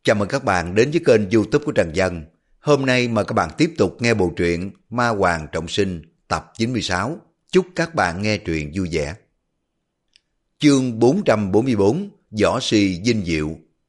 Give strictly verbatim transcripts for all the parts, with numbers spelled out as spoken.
Chào mừng các bạn đến với kênh YouTube của Trần Dân. Hôm nay mời các bạn tiếp tục nghe bộ truyện Ma Hoàng Trọng Sinh tập chín mươi sáu. Chúc các bạn nghe truyện vui vẻ. Chương bốn trăm bốn mươi bốn, Võ Si Vinh Diệu.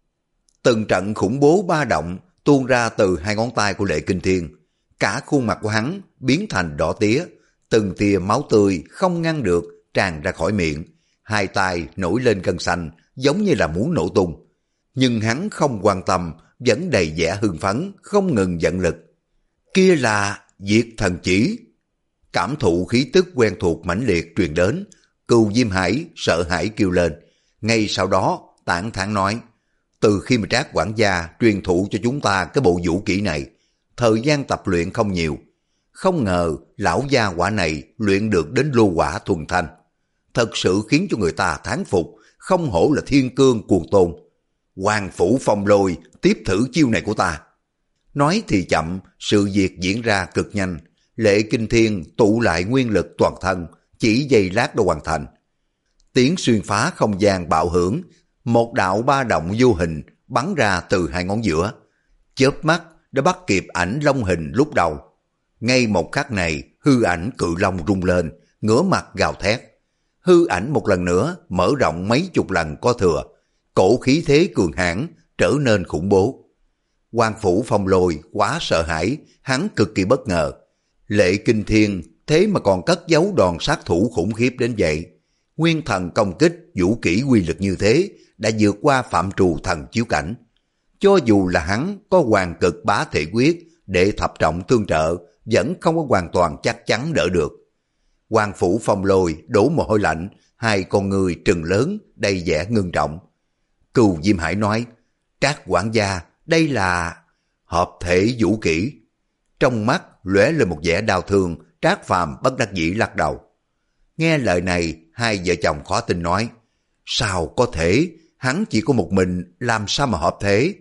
Từng trận khủng bố ba động tuôn ra từ hai ngón tay của Lệ Kinh Thiên. Cả khuôn mặt của hắn biến thành đỏ tía, từng tia máu tươi không ngăn được tràn ra khỏi miệng. Hai tay nổi lên gân xanh giống như là muốn nổ tung. Nhưng hắn không quan tâm, vẫn đầy vẻ hưng phấn, không ngừng giận lực. Kia là Diệt Thần Chỉ. Cảm thụ khí tức quen thuộc mãnh liệt truyền đến, Cừu Diêm Hải sợ hãi kêu lên. Ngay sau đó tán thán nói, từ khi mà Trác quản gia truyền thụ cho chúng ta cái bộ vũ kỹ này, thời gian tập luyện không nhiều. Không ngờ lão gia quả này luyện được đến lô quả thuần thanh. Thật sự khiến cho người ta thán phục, không hổ là thiên cương cuồng tôn. Hoàng Phủ Phong Lôi tiếp thử chiêu này của ta. Nói thì chậm, sự việc diễn ra cực nhanh. Lệ Kinh Thiên tụ lại nguyên lực toàn thân, chỉ giây lát đã hoàn thành. Tiếng xuyên phá không gian bạo hưởng, một đạo ba động vô hình bắn ra từ hai ngón giữa. Chớp mắt đã bắt kịp ảnh long hình lúc đầu. Ngay một khắc này, hư ảnh cự long rung lên, ngửa mặt gào thét. Hư ảnh một lần nữa mở rộng mấy chục lần có thừa. Cổ khí thế cường hãn trở nên khủng bố. Hoàng Phủ Phong Lôi quá sợ hãi, hắn cực kỳ bất ngờ. Lệ Kinh Thiên thế mà còn cất giấu đòn sát thủ khủng khiếp đến vậy. Nguyên thần công kích vũ kỹ quy lực như thế đã vượt qua phạm trù thần chiếu cảnh. Cho dù là hắn có hoàng cực bá thể quyết để thập trọng tương trợ, vẫn không có hoàn toàn chắc chắn đỡ được. Hoàng Phủ Phong Lôi đổ mồ hôi lạnh, hai con người trừng lớn đầy vẻ ngưng trọng. Cừu Diêm Hải nói, Trác quản gia, đây là hợp thể vũ kỹ. Trong mắt lóe lên một vẻ đau thương, Trác Phàm bất đắc dĩ lắc đầu. Nghe lời này, hai vợ chồng khó tin nói, sao có thể, hắn chỉ có một mình, làm sao mà hợp thể?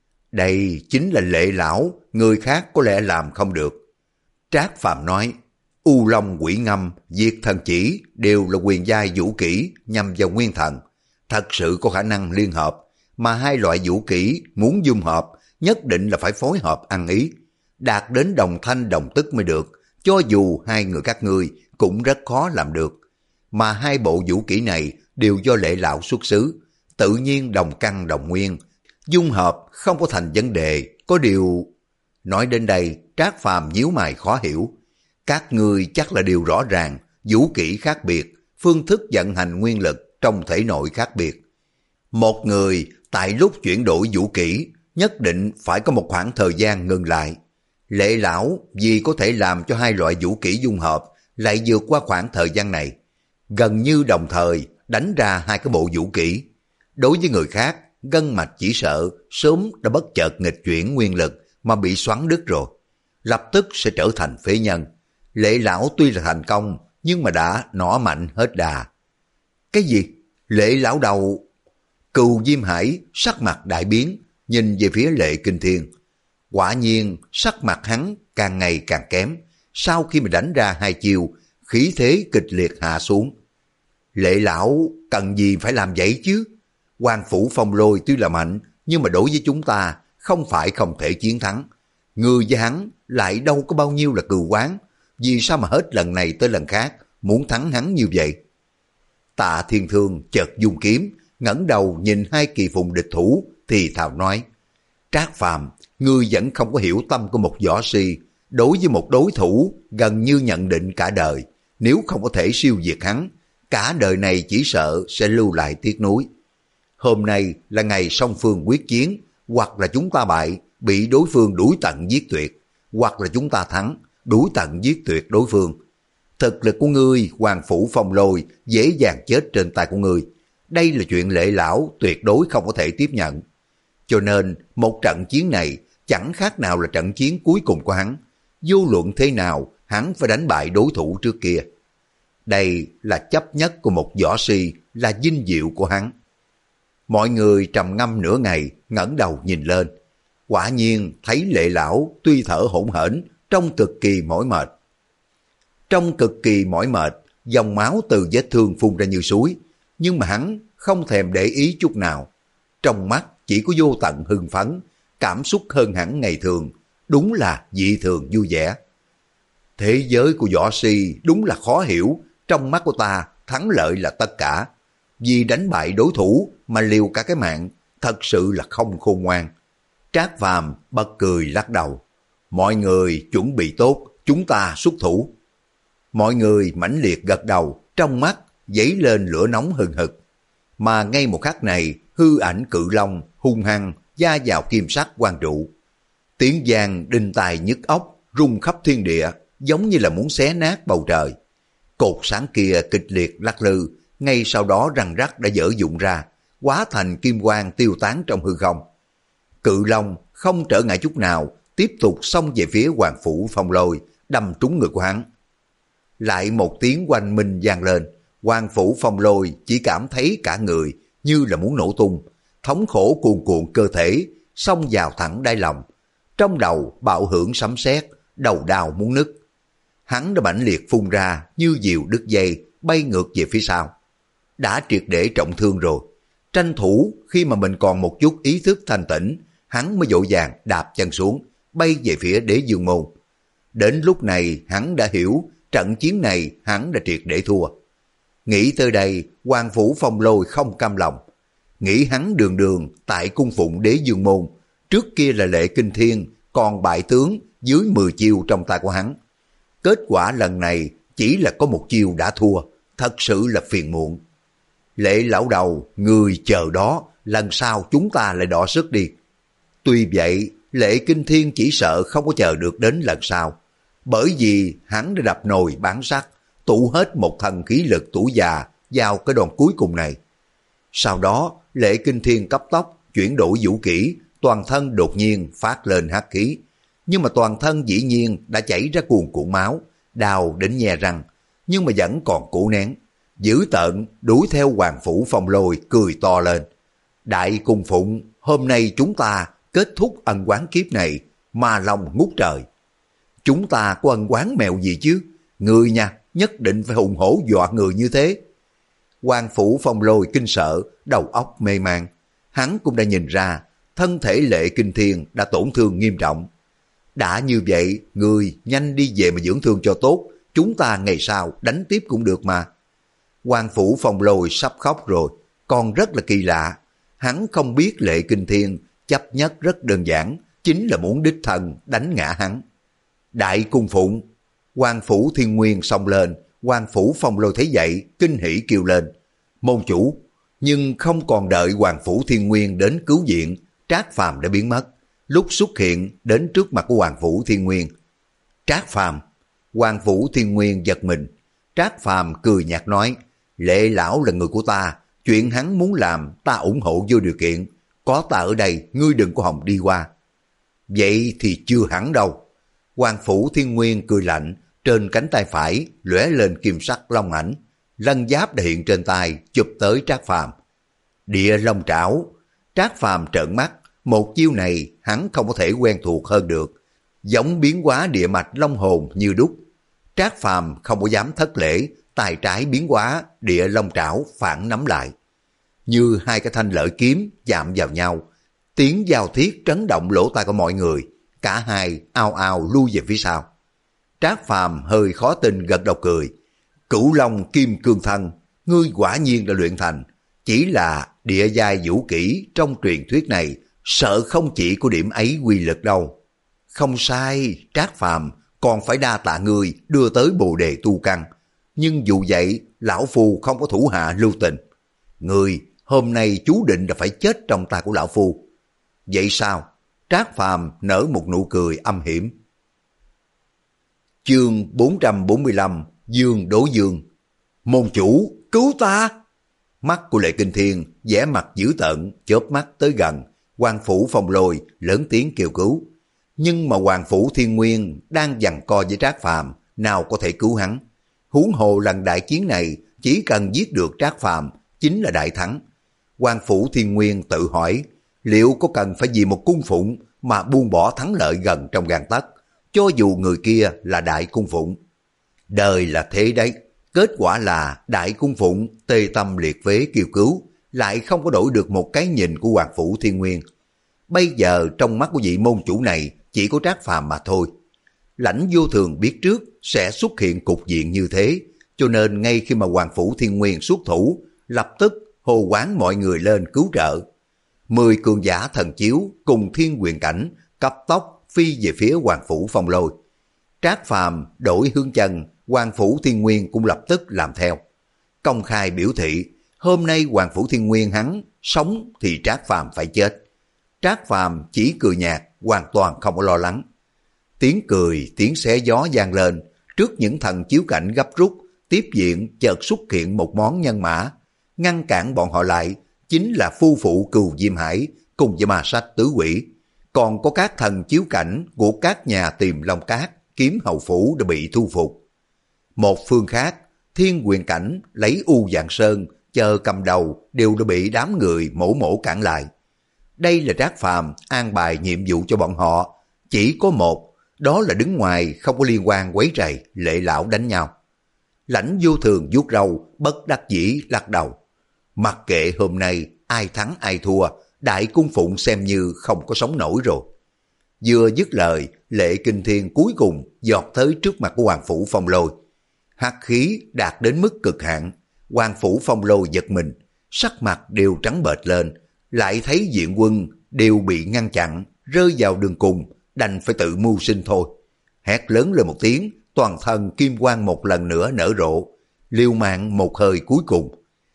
Đây chính là Lệ lão, người khác có lẽ làm không được. Trác Phàm nói, U Long Quỷ Ngâm, Diệt Thần Chỉ đều là quyền giai vũ kỹ nhằm vào nguyên thần. Thật sự có khả năng liên hợp, mà hai loại vũ kỹ muốn dung hợp nhất định là phải phối hợp ăn ý, đạt đến đồng thanh đồng tức mới được, cho dù hai người các ngươi cũng rất khó làm được. Mà hai bộ vũ kỹ này đều do Lệ lão xuất xứ, tự nhiên đồng căn đồng nguyên, dung hợp không có thành vấn đề, có điều... Nói đến đây, Trác Phàm nhíu mày khó hiểu. Các ngươi chắc là điều rõ ràng, vũ kỹ khác biệt, phương thức vận hành nguyên lực trong thể nội khác biệt. Một người tại lúc chuyển đổi vũ kỹ nhất định phải có một khoảng thời gian ngừng lại. Lệ lão vì có thể làm cho hai loại vũ kỹ dung hợp lại vượt qua khoảng thời gian này, gần như đồng thời đánh ra hai cái bộ vũ kỹ. Đối với người khác, gân mạch chỉ sợ sớm đã bất chợt nghịch chuyển nguyên lực mà bị xoắn đứt rồi, lập tức sẽ trở thành phế nhân. Lệ lão tuy là thành công nhưng mà đã nỏ mạnh hết đà. Cái gì? Lệ lão đầu... Cừu Diêm Hải sắc mặt đại biến, nhìn về phía Lệ Kinh Thiên. Quả nhiên sắc mặt hắn càng ngày càng kém, sau khi mà đánh ra hai chiêu, khí thế kịch liệt hạ xuống. Lệ lão cần gì phải làm vậy chứ? Hoàng Phủ Phong Lôi tuy là mạnh, nhưng mà đối với chúng ta không phải không thể chiến thắng. Người với hắn lại đâu có bao nhiêu là cừu oán, vì sao mà hết lần này tới lần khác muốn thắng hắn như vậy? Tạ Thiên Thương chợt dung kiếm, ngẩng đầu nhìn hai kỳ phùng địch thủ thì thào nói, Trác Phàm, ngươi vẫn không có hiểu tâm của một võ si. Đối với một đối thủ gần như nhận định cả đời, nếu không có thể siêu diệt hắn, cả đời này chỉ sợ sẽ lưu lại tiếc nuối. Hôm nay là ngày song phương quyết chiến, hoặc là chúng ta bại, bị đối phương đuổi tận giết tuyệt, hoặc là chúng ta thắng, đuổi tận giết tuyệt đối phương. Thực lực của ngươi, Hoàng Phủ Phong Lôi, dễ dàng chết trên tay của ngươi. Đây là chuyện Lệ lão tuyệt đối không có thể tiếp nhận. Cho nên một trận chiến này chẳng khác nào là trận chiến cuối cùng của hắn. Vô luận thế nào, hắn phải đánh bại đối thủ trước kia. Đây là chấp nhất của một võ si, là vinh diệu của hắn. Mọi người trầm ngâm nửa ngày, ngẩng đầu nhìn lên. Quả nhiên thấy Lệ lão tuy thở hổn hển, trông cực kỳ mỏi mệt. Trong cực kỳ mỏi mệt, dòng máu từ vết thương phun ra như suối, nhưng mà hắn không thèm để ý chút nào. Trong mắt chỉ có vô tận hưng phấn, cảm xúc hơn hẳn ngày thường, đúng là dị thường vui vẻ. Thế giới của võ si đúng là khó hiểu, trong mắt của ta thắng lợi là tất cả. Vì đánh bại đối thủ mà liều cả cái mạng, thật sự là không khôn ngoan. Trác Phàm bật cười lắc đầu. Mọi người chuẩn bị tốt, chúng ta xuất thủ. Mọi người mãnh liệt gật đầu, trong mắt dấy lên lửa nóng hừng hực. Mà ngay một khắc này, hư ảnh cự long hung hăng da vào kim sắc quang trụ. Tiếng giang đinh tai nhức óc, rung khắp thiên địa, giống như là muốn xé nát bầu trời. Cột sáng kia kịch liệt lắc lư, ngay sau đó răng rắc đã dở dụng ra, hóa thành kim quang tiêu tán trong hư không. Cự long không trở ngại chút nào, tiếp tục xông về phía Hoàng Phủ Phong Lôi, đâm trúng ngực của hắn. Lại một tiếng oanh minh vang lên, Hoàng Phủ Phong Lôi chỉ cảm thấy cả người như là muốn nổ tung, thống khổ cuồn cuộn cơ thể, xông vào thẳng đáy lòng. Trong đầu bạo hưởng sấm sét, đầu đau muốn nứt. Hắn đã mãnh liệt phun ra như diều đứt dây, bay ngược về phía sau. Đã triệt để trọng thương rồi. Tranh thủ khi mà mình còn một chút ý thức thanh tĩnh, hắn mới vội vàng đạp chân xuống, bay về phía Đế Dương Môn. Đến lúc này hắn đã hiểu trận chiến này hắn đã triệt để thua. Nghĩ tới đây, Hoàng Phủ Phong Lôi không cam lòng. Nghĩ hắn đường đường tại cung phụng Đế Dương Môn, trước kia là Lệ Kinh Thiên, còn bại tướng dưới mười chiêu trong tay của hắn. Kết quả lần này chỉ là có một chiêu đã thua, thật sự là phiền muộn. Lệ lão đầu, người chờ đó, lần sau chúng ta lại đọ sức đi. Tuy vậy, Lệ Kinh Thiên chỉ sợ không có chờ được đến lần sau. Bởi vì hắn đã đập nồi bán sắt, tụ hết một thần khí lực tuổi già vào cái đòn cuối cùng này. Sau đó, Lệ Kinh Thiên cấp tốc chuyển đổi vũ kỹ, toàn thân đột nhiên phát lên hắc khí. Nhưng mà toàn thân dĩ nhiên đã chảy ra cuồn cuộn máu, đau đến nhe răng, nhưng mà vẫn còn cố nén. Dữ tợn đuổi theo Hoàng Phủ Phong Lôi cười to lên. Đại cung phụng, hôm nay chúng ta kết thúc ân oán kiếp này, mà lòng ngút trời. Chúng ta có ân oán mèo gì chứ? Người nha, nhất định phải hùng hổ dọa người như thế. Hoàng Phủ Phong Lôi kinh sợ, đầu óc mê man. Hắn cũng đã nhìn ra, thân thể Lệ Kinh Thiên đã tổn thương nghiêm trọng. Đã như vậy, người nhanh đi về mà dưỡng thương cho tốt, chúng ta ngày sau đánh tiếp cũng được mà. Hoàng Phủ Phong Lôi sắp khóc rồi, còn rất là kỳ lạ. Hắn không biết Lệ Kinh Thiên chấp nhất rất đơn giản, chính là muốn đích thân đánh ngã hắn. Đại cung phụng, Hoàng Phủ Thiên Nguyên xông lên, Hoàng Phủ Phong Lôi thấy vậy, kinh hỉ kêu lên. Môn chủ, nhưng không còn đợi Hoàng Phủ Thiên Nguyên đến cứu viện, Trác Phàm đã biến mất. Lúc xuất hiện đến trước mặt của Hoàng Phủ Thiên Nguyên. Trác Phàm, Hoàng Phủ Thiên Nguyên giật mình. Trác Phàm cười nhạt nói, Lệ lão là người của ta, chuyện hắn muốn làm ta ủng hộ vô điều kiện. Có ta ở đây, ngươi đừng có hòng đi qua. Vậy thì chưa hẳn đâu. Hoàng Phủ Thiên Nguyên cười lạnh, trên cánh tay phải lóe lên kim sắc long ảnh. Lân giáp đã hiện trên tay, chụp tới Trác Phàm. Địa Long Trảo. Trác Phàm trợn mắt, một chiêu này hắn không có thể quen thuộc hơn được. Giống biến hóa địa mạch long hồn như đúc. Trác Phàm không có dám thất lễ, tay trái biến hóa, địa long trảo phản nắm lại. Như hai cái thanh lợi kiếm chạm vào nhau, tiếng giao thiết trấn động lỗ tai của mọi người, cả hai ao ao lui về phía sau. Trác Phàm hơi khó tin gật đầu cười. Cửu Long Kim Cương Thân, ngươi quả nhiên đã luyện thành, chỉ là địa giai vũ kỹ trong truyền thuyết này, sợ không chỉ có điểm ấy quy lực đâu. Không sai, Trác Phàm, còn phải đa tạ ngươi đưa tới bồ đề tu căn. Nhưng dù vậy, lão phu không có thủ hạ lưu tình. Ngươi, hôm nay chú định là phải chết trong tay của lão phu. Vậy sao? Trác Phàm nở một nụ cười âm hiểm. Chương bốn trăm bốn mươi lăm, Dương Đỗ Dương. Môn chủ, cứu ta! Mắt của Lệ Kinh Thiên vẻ mặt dữ tợn, chớp mắt tới gần. Hoàng Phủ Phong Lôi lớn tiếng kêu cứu. Nhưng mà Hoàng Phủ Thiên Nguyên đang giằng co với Trác Phàm, nào có thể cứu hắn. Huống hồ lần đại chiến này, chỉ cần giết được Trác Phàm chính là đại thắng. Hoàng Phủ Thiên Nguyên tự hỏi, liệu có cần phải vì một cung phụng mà buông bỏ thắng lợi gần trong gang tấc, cho dù người kia là đại cung phụng. Đời là thế đấy, kết quả là đại cung phụng tê tâm liệt phế kêu cứu, lại không có đổi được một cái nhìn của Hoàng Phủ Thiên Nguyên. Bây giờ trong mắt của vị môn chủ này chỉ có Trác Phàm mà thôi. Lãnh Vô Thường biết trước sẽ xuất hiện cục diện như thế, cho nên ngay khi mà Hoàng Phủ Thiên Nguyên xuất thủ, lập tức hô hoán mọi người lên cứu trợ. Mười cường giả thần chiếu cùng thiên quyền cảnh cấp tốc phi về phía Hoàng Phủ Phong Lôi. Trác Phàm đổi hướng chân, Hoàng Phủ Thiên Nguyên cũng lập tức làm theo. Công khai biểu thị, hôm nay Hoàng Phủ Thiên Nguyên hắn sống thì Trác Phàm phải chết. Trác Phàm chỉ cười nhạt, hoàn toàn không có lo lắng. Tiếng cười, tiếng xé gió vang lên, trước những thần chiếu cảnh gấp rút, tiếp diện chợt xuất hiện một món nhân mã. Ngăn cản bọn họ lại, chính là phu phụ Cừu Diêm Hải cùng với ma sách tứ quỷ. Còn có các thần chiếu cảnh của các nhà tìm Long Cát, Kiếm Hầu Phủ đã bị thu phục. Một phương khác, thiên quyền cảnh lấy U Dạng Sơn, chờ cầm đầu đều đã bị đám người mổ mổ cản lại. Đây là Trác Phàm an bài nhiệm vụ cho bọn họ, chỉ có một, đó là đứng ngoài không có liên quan quấy rầy Lệ Lão đánh nhau. Lãnh Vô Thường vuốt râu, bất đắc dĩ lắc đầu. Mặc kệ hôm nay ai thắng ai thua, Đại Cung Phụng xem như không có sống nổi rồi. Vừa dứt lời, Lệ Kinh Thiên cuối cùng giọt tới trước mặt của Hoàng Phủ Phong Lôi. Hắc khí đạt đến mức cực hạn, Hoàng Phủ Phong Lôi giật mình, sắc mặt đều trắng bệch lên, lại thấy diện quân đều bị ngăn chặn, rơi vào đường cùng, đành phải tự mưu sinh thôi. Hét lớn lên một tiếng, toàn thân kim quang một lần nữa nở rộ, liều mạng một hơi cuối cùng.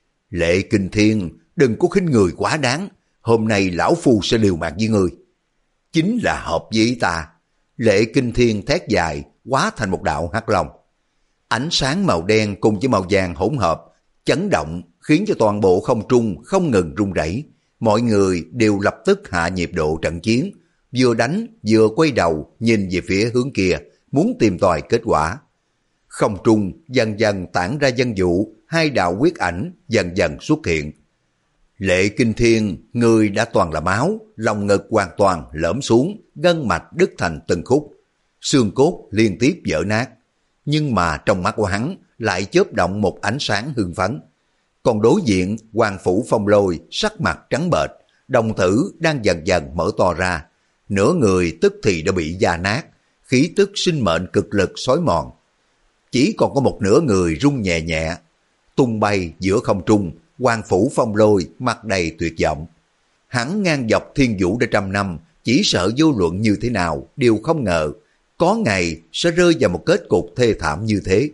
Lệ Kinh Thiên, đừng có khinh người quá đáng, hôm nay lão phu sẽ liều mạng với ngươi. Chính là hợp với ta. Lệ Kinh Thiên thét dài, hóa thành một đạo hắc long. Ánh sáng màu đen cùng với màu vàng hỗn hợp, chấn động khiến cho toàn bộ không trung không ngừng rung rẩy. Mọi người đều lập tức hạ nhịp độ trận chiến, vừa đánh vừa quay đầu nhìn về phía hướng kia, muốn tìm tòi kết quả. Không trung dần dần tản ra dân vụ, hai đạo quyết ảnh dần dần xuất hiện. Lệ Kinh Thiên, người đã toàn là máu, lòng ngực hoàn toàn lõm xuống, gân mạch đứt thành từng khúc, xương cốt liên tiếp vỡ nát. Nhưng mà trong mắt của hắn lại chớp động một ánh sáng hưng phấn. Còn đối diện, Hoàng Phủ Phong Lôi sắc mặt trắng bệch, đồng tử đang dần dần mở to ra, nửa người tức thì đã bị già nát, khí tức sinh mệnh cực lực xói mòn. Chỉ còn có một nửa người rung nhẹ nhẹ, tung bay giữa không trung. Hoàng Phủ Phong Lôi mặt đầy tuyệt vọng. Hắn ngang dọc thiên vũ đã trăm năm, chỉ sợ vô luận như thế nào đều không ngờ có ngày sẽ rơi vào một kết cục thê thảm như thế.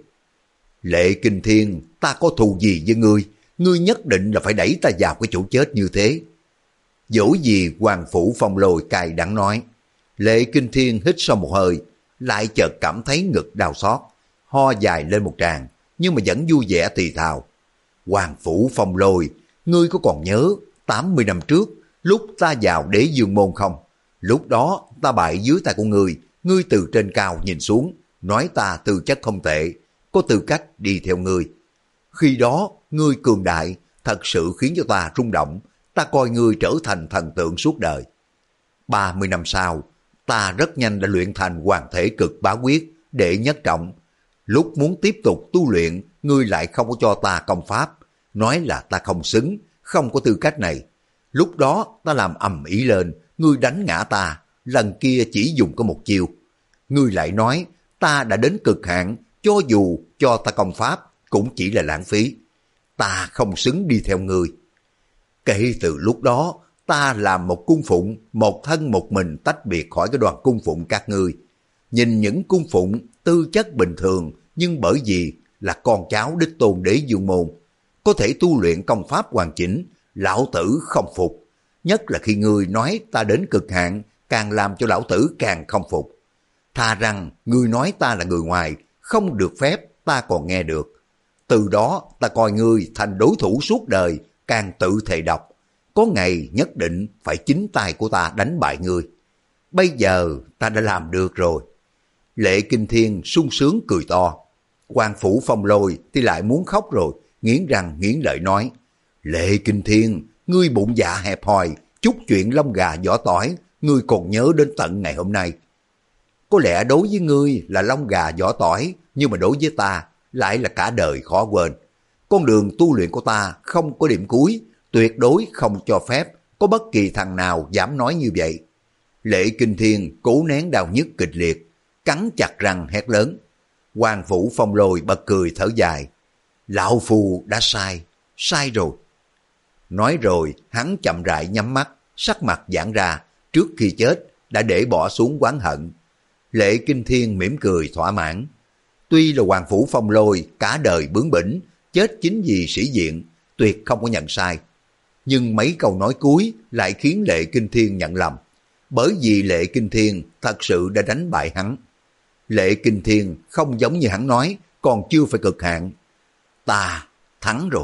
Lệ Kinh Thiên, ta có thù gì với ngươi? Ngươi nhất định là phải đẩy ta vào cái chỗ chết như thế. Dẫu gì Hoàng Phủ Phong Lôi cay đắng nói. Lệ Kinh Thiên hít sâu một hơi, lại chợt cảm thấy ngực đau xót, ho dài lên một tràng, nhưng mà vẫn vui vẻ thì thào. Hoàng Phủ Phong Lôi, ngươi có còn nhớ tám mươi năm trước lúc ta vào Đế Dương Môn không? Lúc đó ta bại dưới tay của ngươi, ngươi từ trên cao nhìn xuống, nói ta tư chất không tệ, có tư cách đi theo ngươi. Khi đó ngươi cường đại, thật sự khiến cho ta rung động, ta coi ngươi trở thành thần tượng suốt đời. ba mươi năm sau, ta rất nhanh đã luyện thành Hoàng Thể Cực Bá Quyết, đệ nhất trọng. Lúc muốn tiếp tục tu luyện, ngươi lại không có cho ta công pháp, nói là ta không xứng, không có tư cách này. Lúc đó ta làm ầm ĩ lên, ngươi đánh ngã ta, lần kia chỉ dùng có một chiêu. Ngươi lại nói ta đã đến cực hạn, cho dù cho ta công pháp cũng chỉ là lãng phí. Ta không xứng đi theo ngươi. Kể từ lúc đó, ta làm một cung phụng, một thân một mình tách biệt khỏi cái đoàn cung phụng các ngươi. Nhìn những cung phụng tư chất bình thường, nhưng bởi vì là con cháu đích tôn Đế Dương Môn, có thể tu luyện công pháp hoàn chỉnh, lão tử không phục. Nhất là khi ngươi nói ta đến cực hạn, càng làm cho lão tử càng không phục. Thà rằng ngươi nói ta là người ngoài, không được phép, ta còn nghe được. Từ đó ta coi ngươi thành đối thủ suốt đời, càng tự thề độc. Có ngày nhất định phải chính tay của ta đánh bại ngươi. Bây giờ ta đã làm được rồi. Lệ Kinh Thiên sung sướng cười to. Hoàng Phủ Phong Lôi thì lại muốn khóc rồi, nghiến răng nghiến lợi nói. Lệ Kinh Thiên, ngươi bụng dạ hẹp hòi, chút chuyện lông gà vỏ tỏi, ngươi còn nhớ đến tận ngày hôm nay. Có lẽ đối với ngươi là lông gà vỏ tỏi, nhưng mà đối với ta lại là cả đời khó quên. Con đường tu luyện của ta không có điểm cuối, tuyệt đối không cho phép có bất kỳ thằng nào dám nói như vậy. Lệ Kinh Thiên cố nén đau nhức kịch liệt, cắn chặt răng hét lớn. Hoàng Phủ Phong Lôi bật cười thở dài. Lão Phu đã sai, sai rồi. Nói rồi hắn chậm rãi nhắm mắt, sắc mặt giãn ra, trước khi chết đã để bỏ xuống oán hận. Lệ Kinh Thiên mỉm cười thỏa mãn. Tuy là Hoàng Phủ Phong Lôi cả đời bướng bỉnh, chết chính vì sĩ diện, tuyệt không có nhận sai. Nhưng mấy câu nói cuối lại khiến Lệ Kinh Thiên nhận lầm, bởi vì Lệ Kinh Thiên thật sự đã đánh bại hắn. Lệ Kinh Thiên không giống như hắn nói, còn chưa phải cực hạn. Ta thắng rồi.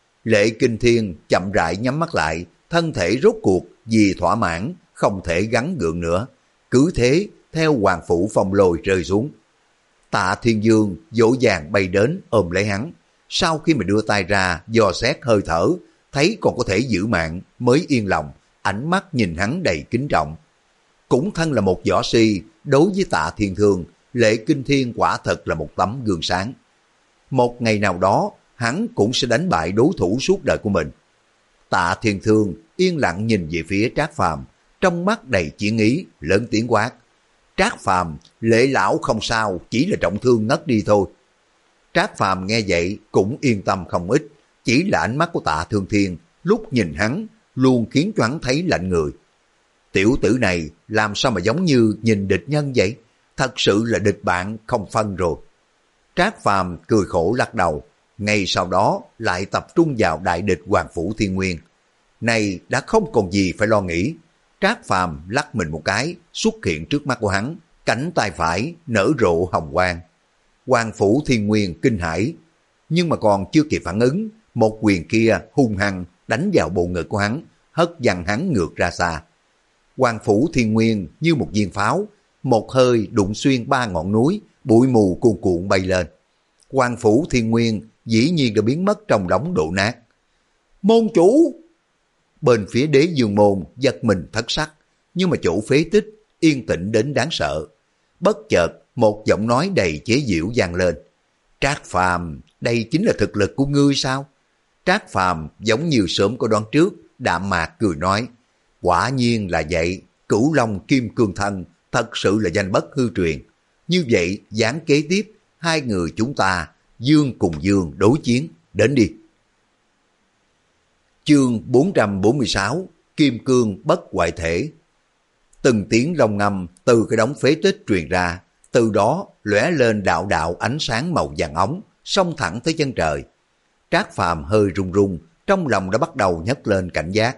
Lệ Kinh Thiên chậm rãi nhắm mắt lại, thân thể rốt cuộc vì thỏa mãn, không thể gắng gượng nữa. Cứ thế theo Hoàng Phủ Phong Lôi rơi xuống. Tạ Thiên Dương dỗ dàng bay đến ôm lấy hắn. Sau khi mà đưa tay ra dò xét hơi thở, thấy còn có thể giữ mạng mới yên lòng, ánh mắt nhìn hắn đầy kính trọng. Cũng thân là một võ si, đối với Tạ Thiên Thương, Lệ Kinh Thiên quả thật là một tấm gương sáng. Một ngày nào đó, hắn cũng sẽ đánh bại đối thủ suốt đời của mình. Tạ Thiên Thương yên lặng nhìn về phía Trác Phàm, trong mắt đầy chiến ý, lớn tiếng quát. Trác Phàm, Lệ lão không sao, chỉ là trọng thương ngất đi thôi. Trác Phàm nghe vậy cũng yên tâm không ít, chỉ là ánh mắt của Tạ Thương Thiên lúc nhìn hắn luôn khiến cho hắn thấy lạnh người. Tiểu tử này làm sao mà giống như nhìn địch nhân vậy? Thật sự là địch bạn không phân rồi. Trác Phàm cười khổ lắc đầu, ngay sau đó lại tập trung vào đại địch Hoàng Phủ Thiên Nguyên. Này đã không còn gì phải lo nghĩ. Trác Phàm lắc mình một cái, xuất hiện trước mắt của hắn, cánh tay phải nở rộ hồng quang. Hoàng Phủ Thiên Nguyên kinh hãi, nhưng mà còn chưa kịp phản ứng, một quyền kia hung hăng đánh vào bộ ngực của hắn, hất văng hắn ngược ra xa. Hoàng Phủ Thiên Nguyên như một viên pháo, một hơi đụng xuyên ba ngọn núi, bụi mù cuồn cuộn bay lên. Hoàng Phủ Thiên Nguyên dĩ nhiên đã biến mất trong đống đổ nát. Môn chủ! Bên phía Đế Dương Môn giật mình thất sắc, nhưng mà chỗ phế tích yên tĩnh đến đáng sợ. Bất chợt một giọng nói đầy chế giễu vang lên. Trác Phàm, đây chính là thực lực của ngươi sao? Trác Phàm giống như sớm có đoán trước, đạm mạc cười nói. Quả nhiên là vậy, Cửu Long Kim Cương Thân thật sự là danh bất hư truyền. Như vậy, gián kế tiếp, hai người chúng ta, dương cùng dương đối chiến, đến đi. Chương bốn trăm bốn mươi sáu, Kim Cương Bất Hoại Thể. Từng tiếng long ngâm từ cái đống phế tích truyền ra, từ đó lóe lên đạo đạo ánh sáng màu vàng óng, xông thẳng tới chân trời. Trác Phàm hơi run run, trong lòng đã bắt đầu nhấc lên cảnh giác.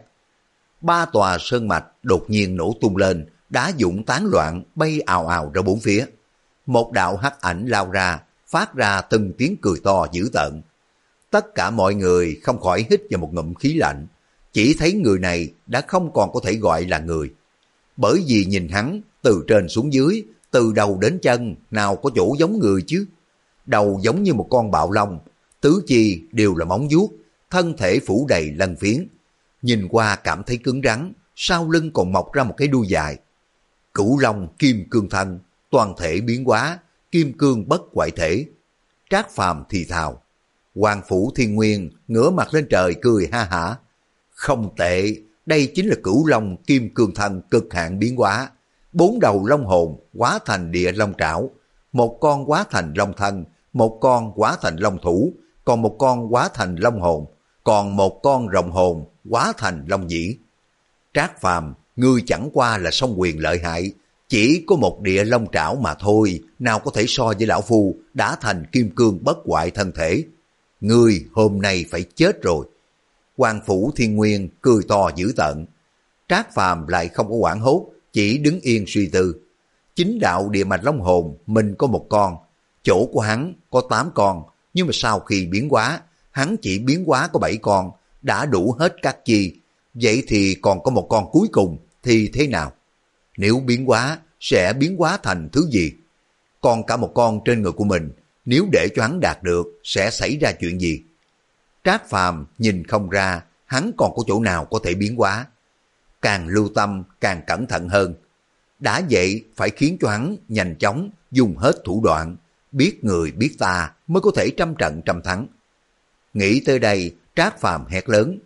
Ba tòa sơn mạch đột nhiên nổ tung lên, đá vụn tán loạn bay ào ào ra bốn phía. Một đạo hắc ảnh lao ra, phát ra từng tiếng cười to dữ tợn. Tất cả mọi người không khỏi hít vào một ngụm khí lạnh, chỉ thấy người này đã không còn có thể gọi là người. Bởi vì nhìn hắn từ trên xuống dưới, từ đầu đến chân nào có chỗ giống người chứ. Đầu giống như một con bạo long, tứ chi đều là móng vuốt, thân thể phủ đầy lân phiến. Nhìn qua cảm thấy cứng rắn, sau lưng còn mọc ra một cái đuôi dài. Cửu Long Kim Cương Thân, toàn thể biến hóa, kim cương bất hoại thể. Trác Phàm thì thào. Hoàng Phủ Thiên Nguyên ngửa mặt lên trời cười ha hả. Không tệ, đây chính là Cửu Long Kim Cương Thân cực hạn biến hóa. Bốn đầu long hồn hóa thành địa long trảo, một con hóa thành long thân, một con hóa thành long thủ, còn một con hóa thành long hồn, còn một con rồng hồn hóa thành long dĩ. Trác Phàm, ngươi chẳng qua là song quyền lợi hại, chỉ có một địa long trảo mà thôi, nào có thể so với lão phu đã thành kim cương bất hoại thân thể. Ngươi hôm nay phải chết rồi. Hoàng Phủ Thiên Nguyên cười to dữ tợn. Trác Phàm lại không có hoảng hốt, chỉ đứng yên suy tư. Chính đạo địa mạch long hồn mình có một con, chỗ của hắn có tám con, nhưng mà sau khi biến hóa, hắn chỉ biến hóa có bảy con, đã đủ hết các chi. Vậy thì còn có một con cuối cùng thì thế nào? Nếu biến hóa, sẽ biến hóa thành thứ gì? Còn cả một con trên người của mình, nếu để cho hắn đạt được, sẽ xảy ra chuyện gì? Trác Phàm nhìn không ra, hắn còn có chỗ nào có thể biến hóa. Càng lưu tâm, càng cẩn thận hơn. Đã vậy, phải khiến cho hắn nhanh chóng, dùng hết thủ đoạn, biết người biết ta mới có thể trăm trận trăm thắng. Nghĩ tới đây, Trác Phàm hét lớn.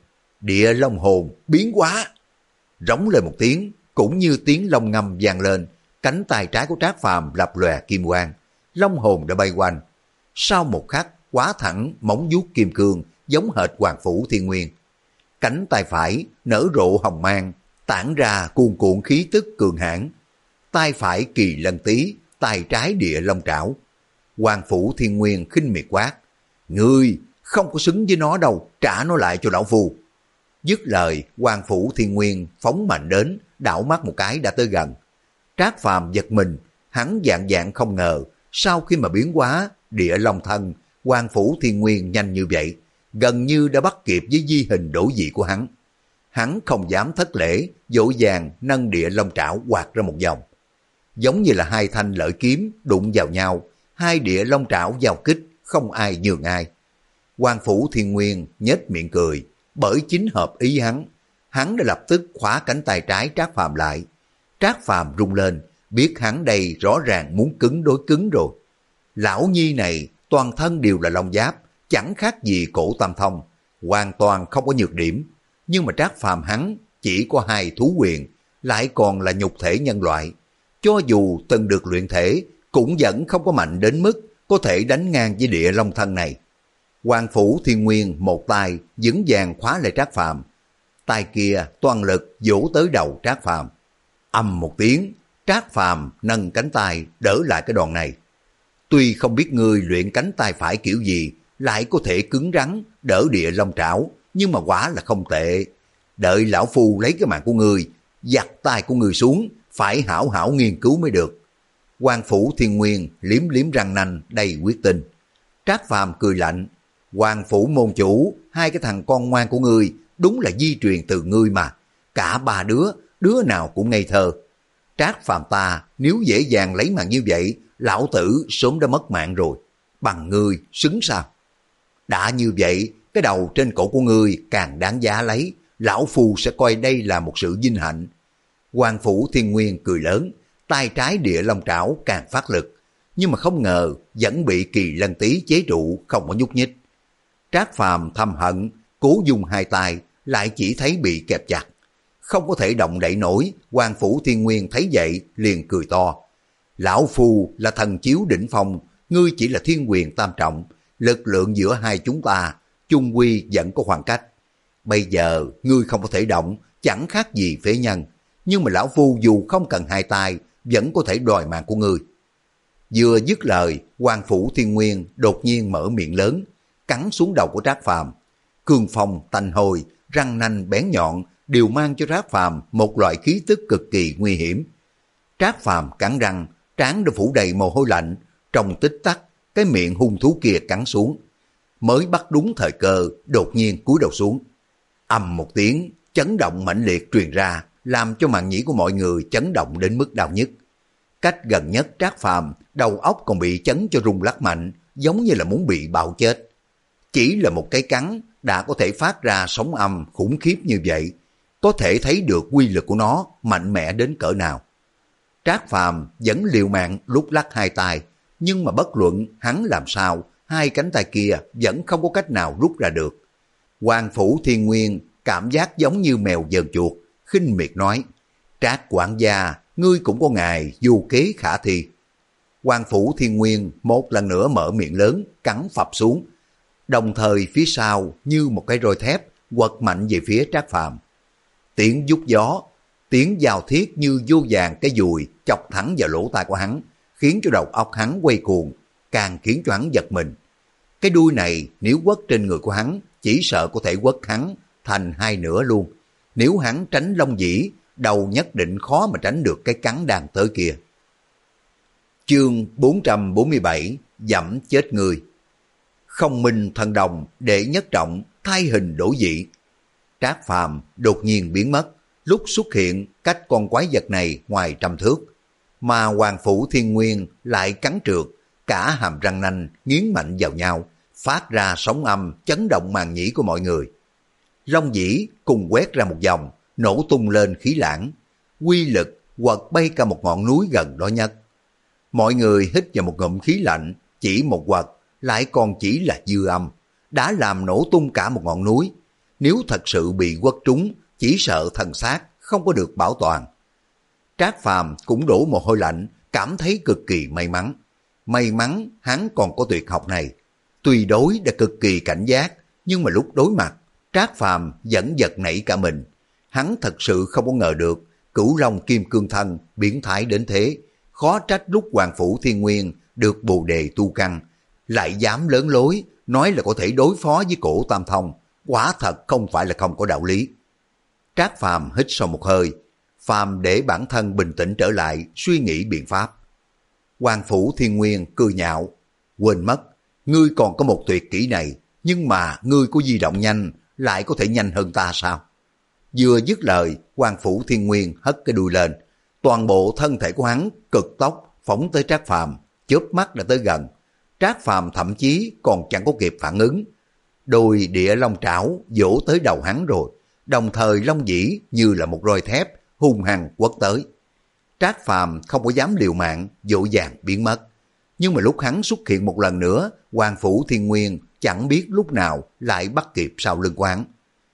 Địa long hồn biến hóa. Rống lên một tiếng, cũng như tiếng long ngâm vang lên, cánh tay trái của Trác Phàm lập lòe kim quang, long hồn đã bay quanh. Sau một khắc, quá thẳng móng vuốt kim cương, giống hệt Hoàng Phủ Thiên Nguyên. Cánh tay phải nở rộ hồng mang, tản ra cuồn cuộn khí tức cường hãn. Tay phải kỳ lân tí, tay trái địa long trảo. Hoàng Phủ Thiên Nguyên khinh miệt quát: ngươi không có xứng với nó đâu, trả nó lại cho lão phu. Dứt lời, Hoàng Phủ Thiên Nguyên phóng mạnh đến, đảo mắt một cái đã tới gần. Trác Phàm giật mình, hắn dạng dạng không ngờ, sau khi mà biến hóa địa long thân, Hoàng Phủ Thiên Nguyên nhanh như vậy, gần như đã bắt kịp với di hình đổi dị của hắn. Hắn không dám thất lễ, dỗ dàng nâng địa long trảo quạt ra một vòng. Giống như là hai thanh lợi kiếm đụng vào nhau, hai địa long trảo giao kích, không ai nhường ai. Hoàng Phủ Thiên Nguyên nhếch miệng cười, bởi chính hợp ý hắn, hắn đã lập tức khóa cánh tay trái Trác Phàm lại. Trác Phàm rung lên, biết hắn đây rõ ràng muốn cứng đối cứng rồi. Lão nhi này toàn thân đều là long giáp, chẳng khác gì cổ tam thông, hoàn toàn không có nhược điểm. Nhưng mà Trác Phàm hắn chỉ có hai thú quyền, lại còn là nhục thể nhân loại. Cho dù từng được luyện thể, cũng vẫn không có mạnh đến mức có thể đánh ngang với địa long thân này. Hoàng Phủ Thiên Nguyên một tay vững vàng khóa lại Trác Phàm, tay kia toàn lực vỗ tới đầu Trác Phàm. Ầm một tiếng, Trác Phàm nâng cánh tay đỡ lại cái đòn này. Tuy không biết ngươi luyện cánh tay phải kiểu gì, lại có thể cứng rắn đỡ địa long trảo, nhưng mà quả là không tệ. Đợi lão phu lấy cái mạng của ngươi, giặt tay của ngươi xuống, phải hảo hảo nghiên cứu mới được. Hoàng Phủ Thiên Nguyên liếm liếm răng nanh đầy quyết tinh. Trác Phàm cười lạnh: Hoàng Phủ môn chủ, hai cái thằng con ngoan của ngươi đúng là di truyền từ ngươi mà. Cả ba đứa, đứa nào cũng ngây thơ. Trác Phàm ta nếu dễ dàng lấy mạng như vậy, lão tử sớm đã mất mạng rồi. Bằng ngươi xứng sao? Đã như vậy, cái đầu trên cổ của ngươi càng đáng giá lấy, lão phu sẽ coi đây là một sự vinh hạnh. Hoàng Phủ Thiên Nguyên cười lớn, tay trái địa long trảo càng phát lực, nhưng mà không ngờ vẫn bị kỳ lân tí chế trụ, không có nhúc nhích. Trác Phàm thầm hận, cố dùng hai tay, lại chỉ thấy bị kẹp chặt, không có thể động đậy nổi. Hoàng Phủ Thiên Nguyên thấy vậy liền cười to: lão phu là thần chiếu đỉnh phong, ngươi chỉ là thiên quyền tam trọng, lực lượng giữa hai chúng ta chung quy vẫn có khoảng cách. Bây giờ ngươi không có thể động, chẳng khác gì phế nhân, nhưng mà lão phu dù không cần hai tay vẫn có thể đòi mạng của ngươi. Vừa dứt lời, Hoàng Phủ Thiên Nguyên đột nhiên mở miệng lớn, cắn xuống đầu của Trác Phàm. Cương phong tanh hồi, răng nanh bén nhọn đều mang cho Trác Phàm một loại khí tức cực kỳ nguy hiểm. Trác Phàm cắn răng, trán đã phủ đầy mồ hôi lạnh, trong tích tắc cái miệng hung thú kia cắn xuống. Mới bắt đúng thời cơ, đột nhiên cúi đầu xuống. Ầm một tiếng, chấn động mãnh liệt truyền ra, làm cho màng nhĩ của mọi người chấn động đến mức đau nhức. Cách gần nhất Trác Phàm, đầu óc còn bị chấn cho rung lắc mạnh, giống như là muốn bị bạo chết. Chỉ là một cái cắn đã có thể phát ra sóng âm khủng khiếp như vậy, có thể thấy được quy lực của nó mạnh mẽ đến cỡ nào. Trác Phàm vẫn liều mạng lúc lắc hai tay, nhưng mà bất luận hắn làm sao, hai cánh tay kia vẫn không có cách nào rút ra được. Hoàng Phủ Thiên Nguyên cảm giác giống như mèo dờn chuột, khinh miệt nói: Trác quản gia, ngươi cũng có ngài du kế khả thi. Hoàng Phủ Thiên Nguyên một lần nữa mở miệng lớn, cắn phập xuống, đồng thời phía sau như một cái roi thép quật mạnh về phía Trác Phàm. Tiếng vút gió, tiếng giao thiết như vô vàng cái dùi chọc thẳng vào lỗ tai của hắn, khiến cho đầu óc hắn quay cuồng, càng khiến cho hắn giật mình. Cái đuôi này nếu quất trên người của hắn, chỉ sợ có thể quất hắn thành hai nửa luôn. Nếu hắn tránh long dĩ, đầu nhất định khó mà tránh được cái cắn đang tới kia. Chương bốn trăm bốn mươi bảy, dẫm chết người. Không minh thần đồng, đệ nhất trọng, thay hình đổi dị. Trác Phàm đột nhiên biến mất, lúc xuất hiện cách con quái vật này ngoài trăm thước. Mà Hoàng Phủ Thiên Nguyên lại cắn trượt, cả hàm răng nanh nghiến mạnh vào nhau, phát ra sóng âm chấn động màng nhĩ của mọi người. Long dĩ cùng quét ra một vòng, nổ tung lên khí lãng, quy lực quật bay cả một ngọn núi gần đó nhất. Mọi người hít vào một ngụm khí lạnh, chỉ một quật lại còn chỉ là dư âm, đã làm nổ tung cả một ngọn núi. nếu thật sự bị quất trúng, chỉ sợ thân xác không có được bảo toàn. Trác Phàm cũng đổ mồ hôi lạnh, cảm thấy cực kỳ may mắn. May mắn hắn còn có tuyệt học này. Tuy đối đã cực kỳ cảnh giác, nhưng mà lúc đối mặt, Trác Phàm vẫn giật nảy cả mình. Hắn thật sự không có ngờ được Cửu Long Kim Cương Thân biến thái đến thế. Khó trách lúc Hoàng Phủ Thiên Nguyên được Bồ Đề tu căn, lại dám lớn lối, nói là có thể đối phó với Cổ Tam Thông. Quả thật không phải là không có đạo lý. Trác Phàm hít sâu một hơi, Phàm để bản thân bình tĩnh trở lại, suy nghĩ biện pháp. Hoàng Phủ Thiên Nguyên cười nhạo, quên mất, ngươi còn có một tuyệt kỹ này, nhưng mà ngươi có di động nhanh, lại có thể nhanh hơn ta sao? Vừa dứt lời, Hoàng Phủ Thiên Nguyên hất cái đuôi lên, toàn bộ thân thể của hắn cực tốc phóng tới Trác Phàm, chớp mắt đã tới gần. Trác Phàm thậm chí còn chẳng có kịp phản ứng, đôi địa long trảo vỗ tới đầu hắn rồi, đồng thời long dĩ như là một roi thép hung hăng quất tới. Trác Phàm không có dám liều mạng, vội vàng biến mất. Nhưng mà lúc hắn xuất hiện một lần nữa, Hoàng Phủ Thiên Nguyên chẳng biết lúc nào lại bắt kịp sau lưng quán.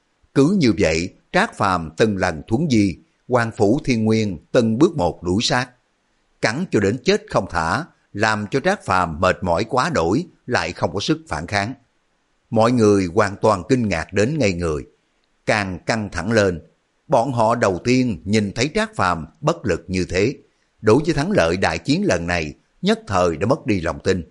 Cứ như vậy, Trác Phàm từng lần thuấn di, Hoàng Phủ Thiên Nguyên từng bước một đuổi sát, cắn cho đến chết không thả, làm cho Trác Phàm mệt mỏi quá đổi, lại không có sức phản kháng. Mọi người hoàn toàn kinh ngạc đến ngây người, càng căng thẳng lên. Bọn họ đầu tiên nhìn thấy Trác Phàm bất lực như thế, đối với thắng lợi đại chiến lần này, nhất thời đã mất đi lòng tin.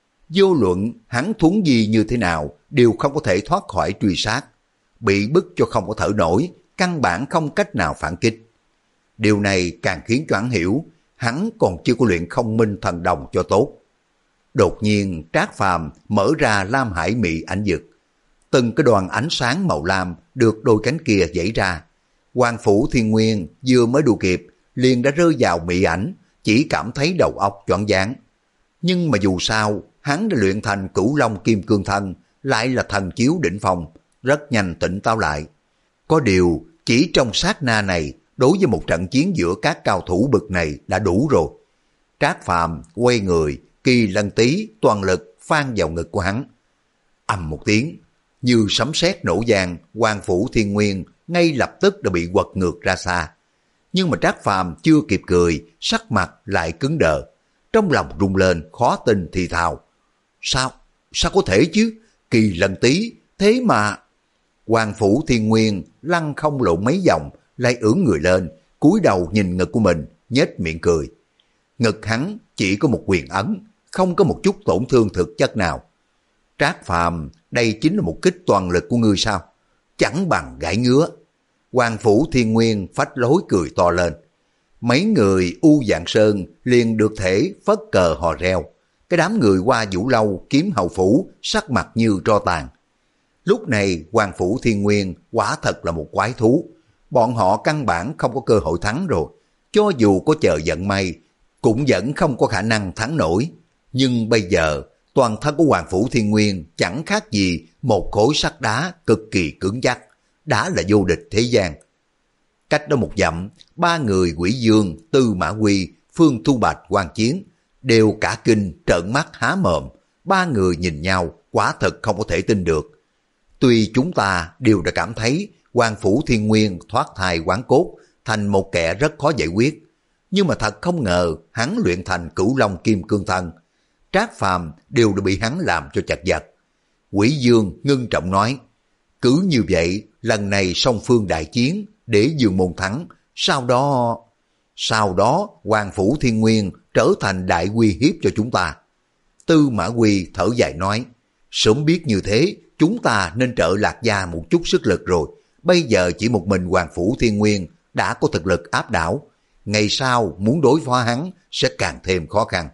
Vô luận hắn thuấn di như thế nào, đều không có thể thoát khỏi truy sát, bị bức cho không có thở nổi, căn bản không cách nào phản kích. Điều này càng khiến cho hắn hiểu, hắn còn chưa có luyện không minh thần đồng cho tốt. Đột nhiên Trác Phàm mở ra Lam Hải Mị ảnh dực, từng cái đoàn ánh sáng màu lam được đôi cánh kia dãy ra. Hoàng Phủ Thiên Nguyên vừa mới đuổi kịp, liền đã rơi vào mị ảnh, chỉ cảm thấy đầu óc choáng váng. Nhưng mà dù sao, hắn đã luyện thành Cửu Long Kim Cương Thân, lại là thần chiếu đỉnh phong, rất nhanh tỉnh táo lại. Có điều, chỉ trong sát na này, đối với một trận chiến giữa các cao thủ bực này đã đủ rồi. Trác Phàm quay người, Kỳ Lân Tý toàn lực phan vào ngực của hắn. Ầm một tiếng, như sấm sét nổ vang, Hoàng Phủ Thiên Nguyên ngay lập tức đã bị quật ngược ra xa. Nhưng mà Trác Phàm chưa kịp cười, sắc mặt lại cứng đờ, trong lòng rung lên khó tin thì thào. Sao? Sao có thể chứ? Kỳ Lân Tý, thế mà... Hoàng Phủ Thiên Nguyên lăn không lộn mấy vòng, lại ưỡn người lên, cúi đầu nhìn ngực của mình, nhếch miệng cười. Ngực hắn chỉ có một quyền ấn, không có một chút tổn thương thực chất nào. Trác Phàm, đây chính là một kích toàn lực của ngươi sao? Chẳng bằng gãi ngứa. Hoàng Phủ Thiên Nguyên phách lối cười to lên. Mấy người U Dạng Sơn liền được thể phất cờ hò reo. Cái đám người qua Vũ Lâu Kiếm Hầu Phủ sắc mặt như tro tàn. Lúc này Hoàng Phủ Thiên Nguyên quả thật là một quái thú. Bọn họ căn bản không có cơ hội thắng rồi. Cho dù có chờ vận may, cũng vẫn không có khả năng thắng nổi. Nhưng bây giờ, toàn thân của Hoàng Phủ Thiên Nguyên chẳng khác gì một khối sắt đá cực kỳ cứng chắc, đã là vô địch thế gian. Cách đó một dặm, ba người Quỷ Dương, Tư Mã Quy, Phương Thu Bạch quan chiến, đều cả kinh trợn mắt há mồm. Ba người nhìn nhau, quả thật không có thể tin được. Tuy chúng ta đều đã cảm thấy Hoàng Phủ Thiên Nguyên thoát thai hoán cốt, thành một kẻ rất khó giải quyết, nhưng mà thật không ngờ hắn luyện thành Cửu Long Kim Cương Thân. Trác Phàm đều đã bị hắn làm cho chật vật. Quỷ Dương ngưng trọng nói, cứ như vậy, lần này song phương đại chiến, để Dương môn thắng, sau đó... Sau đó, Hoàng Phủ Thiên Nguyên trở thành đại uy hiếp cho chúng ta. Tư Mã Quy thở dài nói, sớm biết như thế, chúng ta nên trợ Lạc Gia một chút sức lực rồi. Bây giờ chỉ một mình Hoàng Phủ Thiên Nguyên đã có thực lực áp đảo. Ngày sau muốn đối phó hắn sẽ càng thêm khó khăn.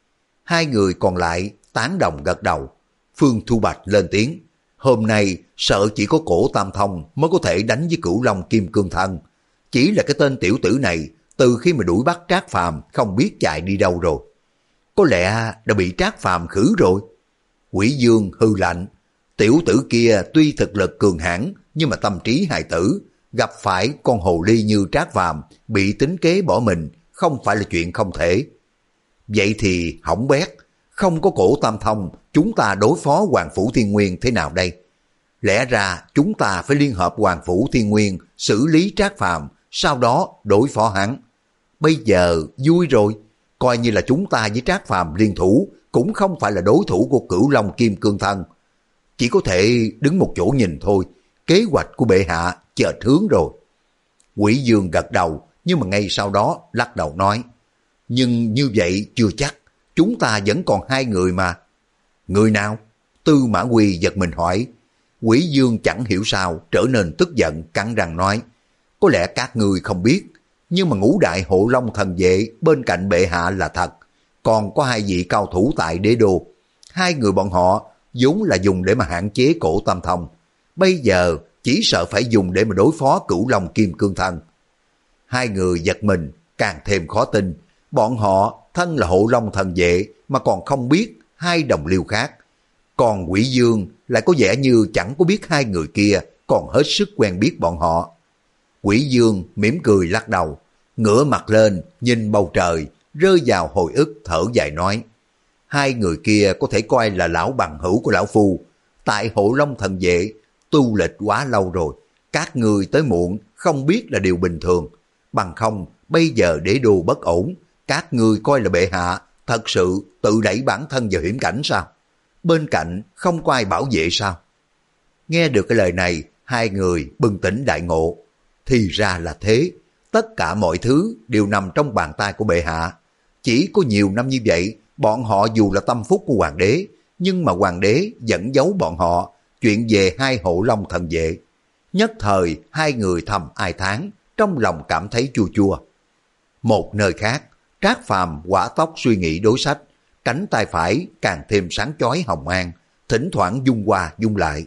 Hai người còn lại tán đồng gật đầu. Phương Thu Bạch lên tiếng, hôm nay sợ chỉ có Cổ Tam Thông mới có thể đánh với Cửu Long Kim Cương Thân. Chỉ là cái tên tiểu tử này, từ khi mà đuổi bắt Trác Phàm không biết chạy đi đâu rồi. Có lẽ đã bị Trác Phàm khử rồi. Quỷ Dương hư lạnh, tiểu tử kia tuy thực lực cường hãn nhưng mà tâm trí hài tử, gặp phải con hồ ly như Trác Phàm bị tính kế bỏ mình không phải là chuyện không thể. Vậy thì hỏng bét, không có Cổ Tam Thông, chúng ta đối phó Hoàng Phủ Thiên Nguyên thế nào đây? Lẽ ra chúng ta phải liên hợp Hoàng Phủ Thiên Nguyên xử lý Trác Phàm, sau đó đối phó hắn. Bây giờ vui rồi, coi như là chúng ta với Trác Phàm liên thủ cũng không phải là đối thủ của Cửu Long Kim Cương Thân. Chỉ có thể đứng một chỗ nhìn thôi, kế hoạch của bệ hạ chệch hướng rồi. Quỷ Dương gật đầu, nhưng mà ngay sau đó lắc đầu nói, nhưng như vậy chưa chắc, chúng ta vẫn còn hai người mà. Người nào? Tư Mã Quy giật mình hỏi. Quỷ Dương chẳng hiểu sao trở nên tức giận, cắn răng nói, có lẽ các ngươi không biết, nhưng mà ngũ đại hộ long thần vệ bên cạnh bệ hạ là thật, còn có hai vị cao thủ tại đế đô. Hai người bọn họ vốn là dùng để mà hạn chế Cổ Tam Thông, bây giờ chỉ sợ phải dùng để mà đối phó Cửu Long Kim Cương Thân. Hai người giật mình, càng thêm khó tin, bọn họ thân là hộ long thần vệ mà còn không biết hai đồng liêu khác. Còn Quỷ Dương lại có vẻ như chẳng có biết hai người kia còn hết sức quen biết bọn họ. Quỷ Dương mỉm cười lắc đầu, ngửa mặt lên nhìn bầu trời, rơi vào hồi ức thở dài nói, hai người kia có thể coi là lão bằng hữu của lão phu, tại hộ long thần vệ tu lịch quá lâu rồi, các người tới muộn không biết là điều bình thường, bằng không bây giờ đế đô bất ổn, các người coi là bệ hạ thật sự tự đẩy bản thân vào hiểm cảnh sao? Bên cạnh không có ai bảo vệ sao? Nghe được cái lời này, hai người bừng tỉnh đại ngộ. Thì ra là thế, tất cả mọi thứ đều nằm trong bàn tay của bệ hạ. Chỉ có nhiều năm như vậy, bọn họ dù là tâm phúc của hoàng đế, nhưng mà hoàng đế vẫn giấu bọn họ chuyện về hai hộ long thần vệ. Nhất thời hai người thầm ai thán, trong lòng cảm thấy chua chua. Một nơi khác, Trác Phàm quả tóc suy nghĩ đối sách, cánh tay phải càng thêm sáng chói hồng mang, thỉnh thoảng dung qua dung lại.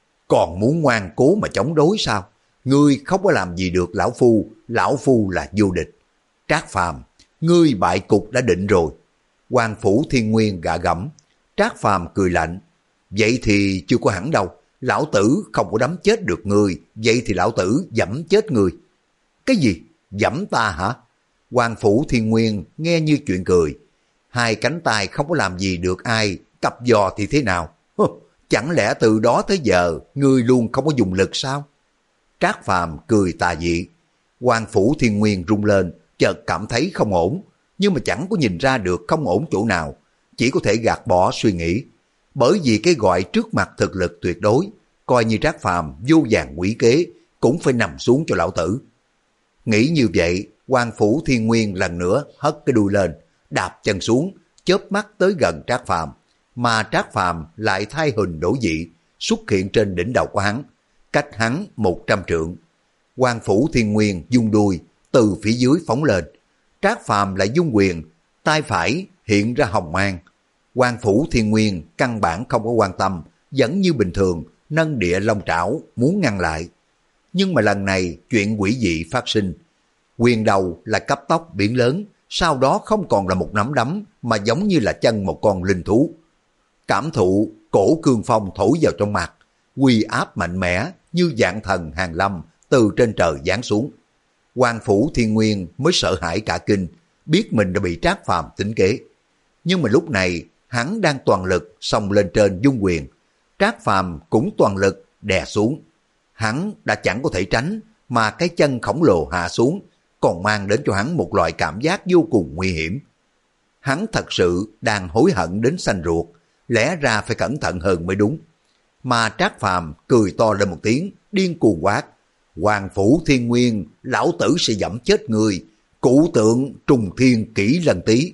Còn muốn ngoan cố mà chống đối sao? Ngươi không có làm gì được lão phu, lão phu là vô địch. Trác Phàm, ngươi bại cục đã định rồi. Hoàng Phủ Thiên Nguyên gạ gẫm. Trác Phàm cười lạnh, vậy thì chưa có hẳn đâu, lão tử không có đấm chết được ngươi, vậy thì lão tử dẫm chết ngươi. Cái gì? Dẫm ta hả? Hoàng Phủ Thiên Nguyên nghe như chuyện cười. Hai cánh tay không có làm gì được ai, cặp giò thì thế nào? Hừ, chẳng lẽ từ đó tới giờ ngươi luôn không có dùng lực sao? Trác Phàm cười tà dị. Hoàng Phủ Thiên Nguyên rung lên, chợt cảm thấy không ổn, nhưng mà chẳng có nhìn ra được không ổn chỗ nào, chỉ có thể gạt bỏ suy nghĩ. Bởi vì cái gọi trước mặt thực lực tuyệt đối, coi như Trác Phàm vô vàn quỷ kế cũng phải nằm xuống cho lão tử. Nghĩ như vậy, Hoàng Phủ Thiên Nguyên lần nữa hất cái đuôi lên, đạp chân xuống, chớp mắt tới gần Trác Phàm, mà Trác Phàm lại thay hình đổi dị, xuất hiện trên đỉnh đầu của hắn, cách hắn một trăm trượng. Hoàng Phủ Thiên Nguyên dung đuôi từ phía dưới phóng lên, Trác Phàm lại dung quyền, tay phải hiện ra hồng mang. Hoàng Phủ Thiên Nguyên căn bản không có quan tâm, vẫn như bình thường nâng địa long trảo muốn ngăn lại. Nhưng mà lần này chuyện quỷ dị phát sinh, quyền đầu là cấp tốc biến lớn, sau đó không còn là một nắm đấm mà giống như là chân một con linh thú. Cảm thụ cổ cương phong thổi vào trong mặt, uy áp mạnh mẽ như dạng thần hàng lâm từ trên trời giáng xuống. Hoàng Phủ Thiên Nguyên mới sợ hãi cả kinh, biết mình đã bị Trác Phàm tính kế. Nhưng mà lúc này hắn đang toàn lực xông lên trên dung quyền, Trác Phàm cũng toàn lực đè xuống. Hắn đã chẳng có thể tránh, mà cái chân khổng lồ hạ xuống còn mang đến cho hắn một loại cảm giác vô cùng nguy hiểm. Hắn thật sự đang hối hận đến xanh ruột, lẽ ra phải cẩn thận hơn mới đúng. Mà Trác Phàm cười to lên một tiếng, điên cuồng quát, Hoàng Phủ Thiên Nguyên, lão tử sẽ dẫm chết người, cụ tượng trùng thiên kỷ lần tí.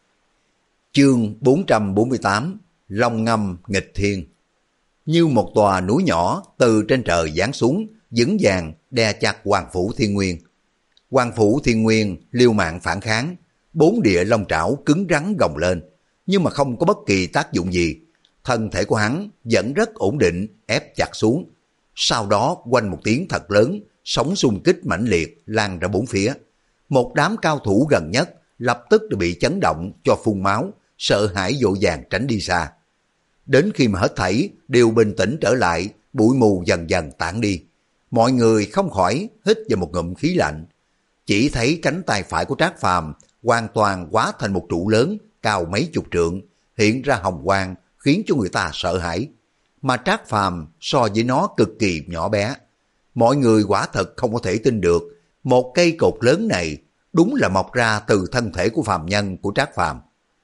Chương bốn trăm bốn mươi tám, Long ngâm nghịch thiên. Như một tòa núi nhỏ từ trên trời giáng xuống, vững vàng đè chặt Hoàng Phủ Thiên Nguyên. Hoàng Phủ Thiên Nguyên liều mạng phản kháng, bốn địa long trảo cứng rắn gồng lên, nhưng mà không có bất kỳ tác dụng gì. Thân thể của hắn vẫn rất ổn định, ép chặt xuống. Sau đó quanh một tiếng thật lớn, sóng xung kích mãnh liệt lan ra bốn phía. Một đám cao thủ gần nhất lập tức đã bị chấn động cho phun máu, sợ hãi vội vàng tránh đi xa. Đến khi mà hết thảy đều bình tĩnh trở lại, bụi mù dần dần tản đi. Mọi người không khỏi hít vào một ngụm khí lạnh. Chỉ thấy cánh tay phải của Trác Phàm hoàn toàn hóa thành một trụ lớn cao mấy chục trượng, hiện ra hồng quang khiến cho người ta sợ hãi. mà Trác Phàm so với nó cực kỳ nhỏ bé. Mọi người quả thật không có thể tin được, một cây cột lớn này đúng là mọc ra từ thân thể của phàm nhân của Trác Phàm.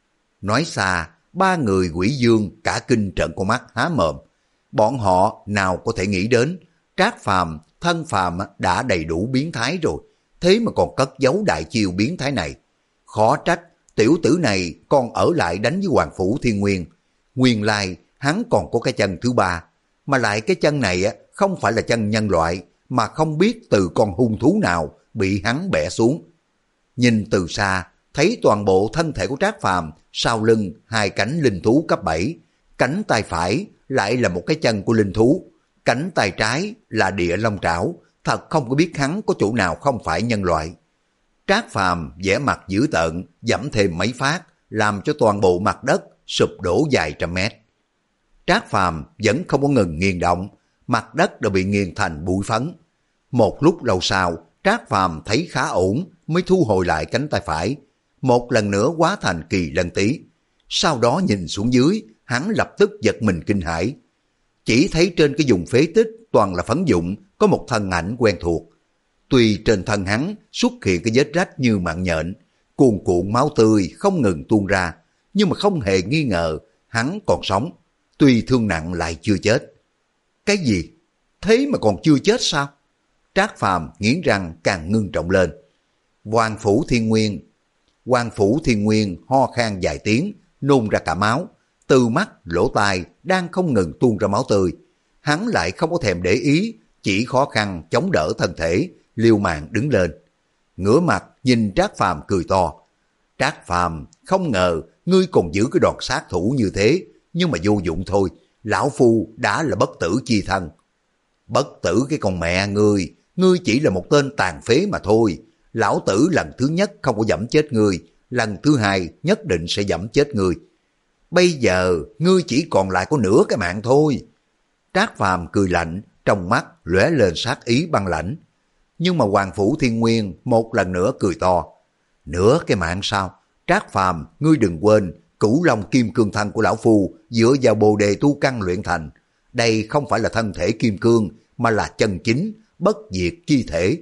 Nói xa, ba người quỷ dương cả kinh trợn con mắt há mồm. Bọn họ nào có thể nghĩ đến, Trác Phàm thân phàm đã đầy đủ biến thái rồi, thế mà còn cất giấu đại chiêu biến thái này. Khó trách, tiểu tử này còn ở lại đánh với Hoàng Phủ Thiên Nguyên. Nguyên lai hắn còn có cái chân thứ ba, mà lại cái chân này không phải là chân nhân loại, mà không biết từ con hung thú nào bị hắn bẻ xuống. Nhìn từ xa, thấy toàn bộ thân thể của Trác Phàm, sau lưng hai cánh linh thú cấp bảy, cánh tay phải lại là một cái chân của linh thú, cánh tay trái là địa long trảo, thật không có biết hắn có chỗ nào không phải nhân loại. Trác Phàm vẻ mặt dữ tợn, giẫm thêm mấy phát, làm cho toàn bộ mặt đất sụp đổ vài trăm mét. Trác Phàm vẫn không có ngừng nghiền động, mặt đất đã bị nghiền thành bụi phấn. Một lúc lâu sau, Trác Phàm thấy khá ổn mới thu hồi lại cánh tay phải, một lần nữa hóa thành kỳ lân tí. Sau đó nhìn xuống dưới, hắn lập tức giật mình kinh hãi. Chỉ thấy trên cái vùng phế tích toàn là phấn dụng, có một thân ảnh quen thuộc. Tuy trên thân hắn xuất hiện cái vết rách như mạng nhện, cuồn cuộn máu tươi không ngừng tuôn ra, nhưng mà không hề nghi ngờ hắn còn sống, tuy thương nặng lại chưa chết. Cái gì? Thế mà còn chưa chết sao? Trác Phàm nghiến răng càng ngưng trọng lên. Hoàng Phủ Thiên Nguyên Hoàng Phủ Thiên Nguyên ho khan vài tiếng, nôn ra cả máu, từ mắt lỗ tai đang không ngừng tuôn ra máu tươi. Hắn lại không có thèm để ý, chỉ khó khăn chống đỡ thân thể, liều mạng đứng lên. Ngửa mặt nhìn Trác Phàm cười to. Trác Phàm, không ngờ ngươi còn giữ cái đòn sát thủ như thế, nhưng mà vô dụng thôi, lão phu đã là bất tử chi thân. Bất tử cái con mẹ ngươi, ngươi chỉ là một tên tàn phế mà thôi. Lão tử lần thứ nhất không có giẫm chết ngươi, lần thứ hai nhất định sẽ giẫm chết ngươi. Bây giờ ngươi chỉ còn lại có nửa cái mạng thôi. Trác Phàm cười lạnh, trong mắt lóe lên sát ý băng lãnh. Nhưng mà Hoàng Phủ Thiên Nguyên một lần nữa cười to. Nửa cái mạng sao? Trác Phàm, ngươi đừng quên, Cửu Long Kim Cương thân của lão phu dựa vào bồ đề tu căn luyện thành. Đây không phải là thân thể kim cương, mà là chân chính, bất diệt chi thể.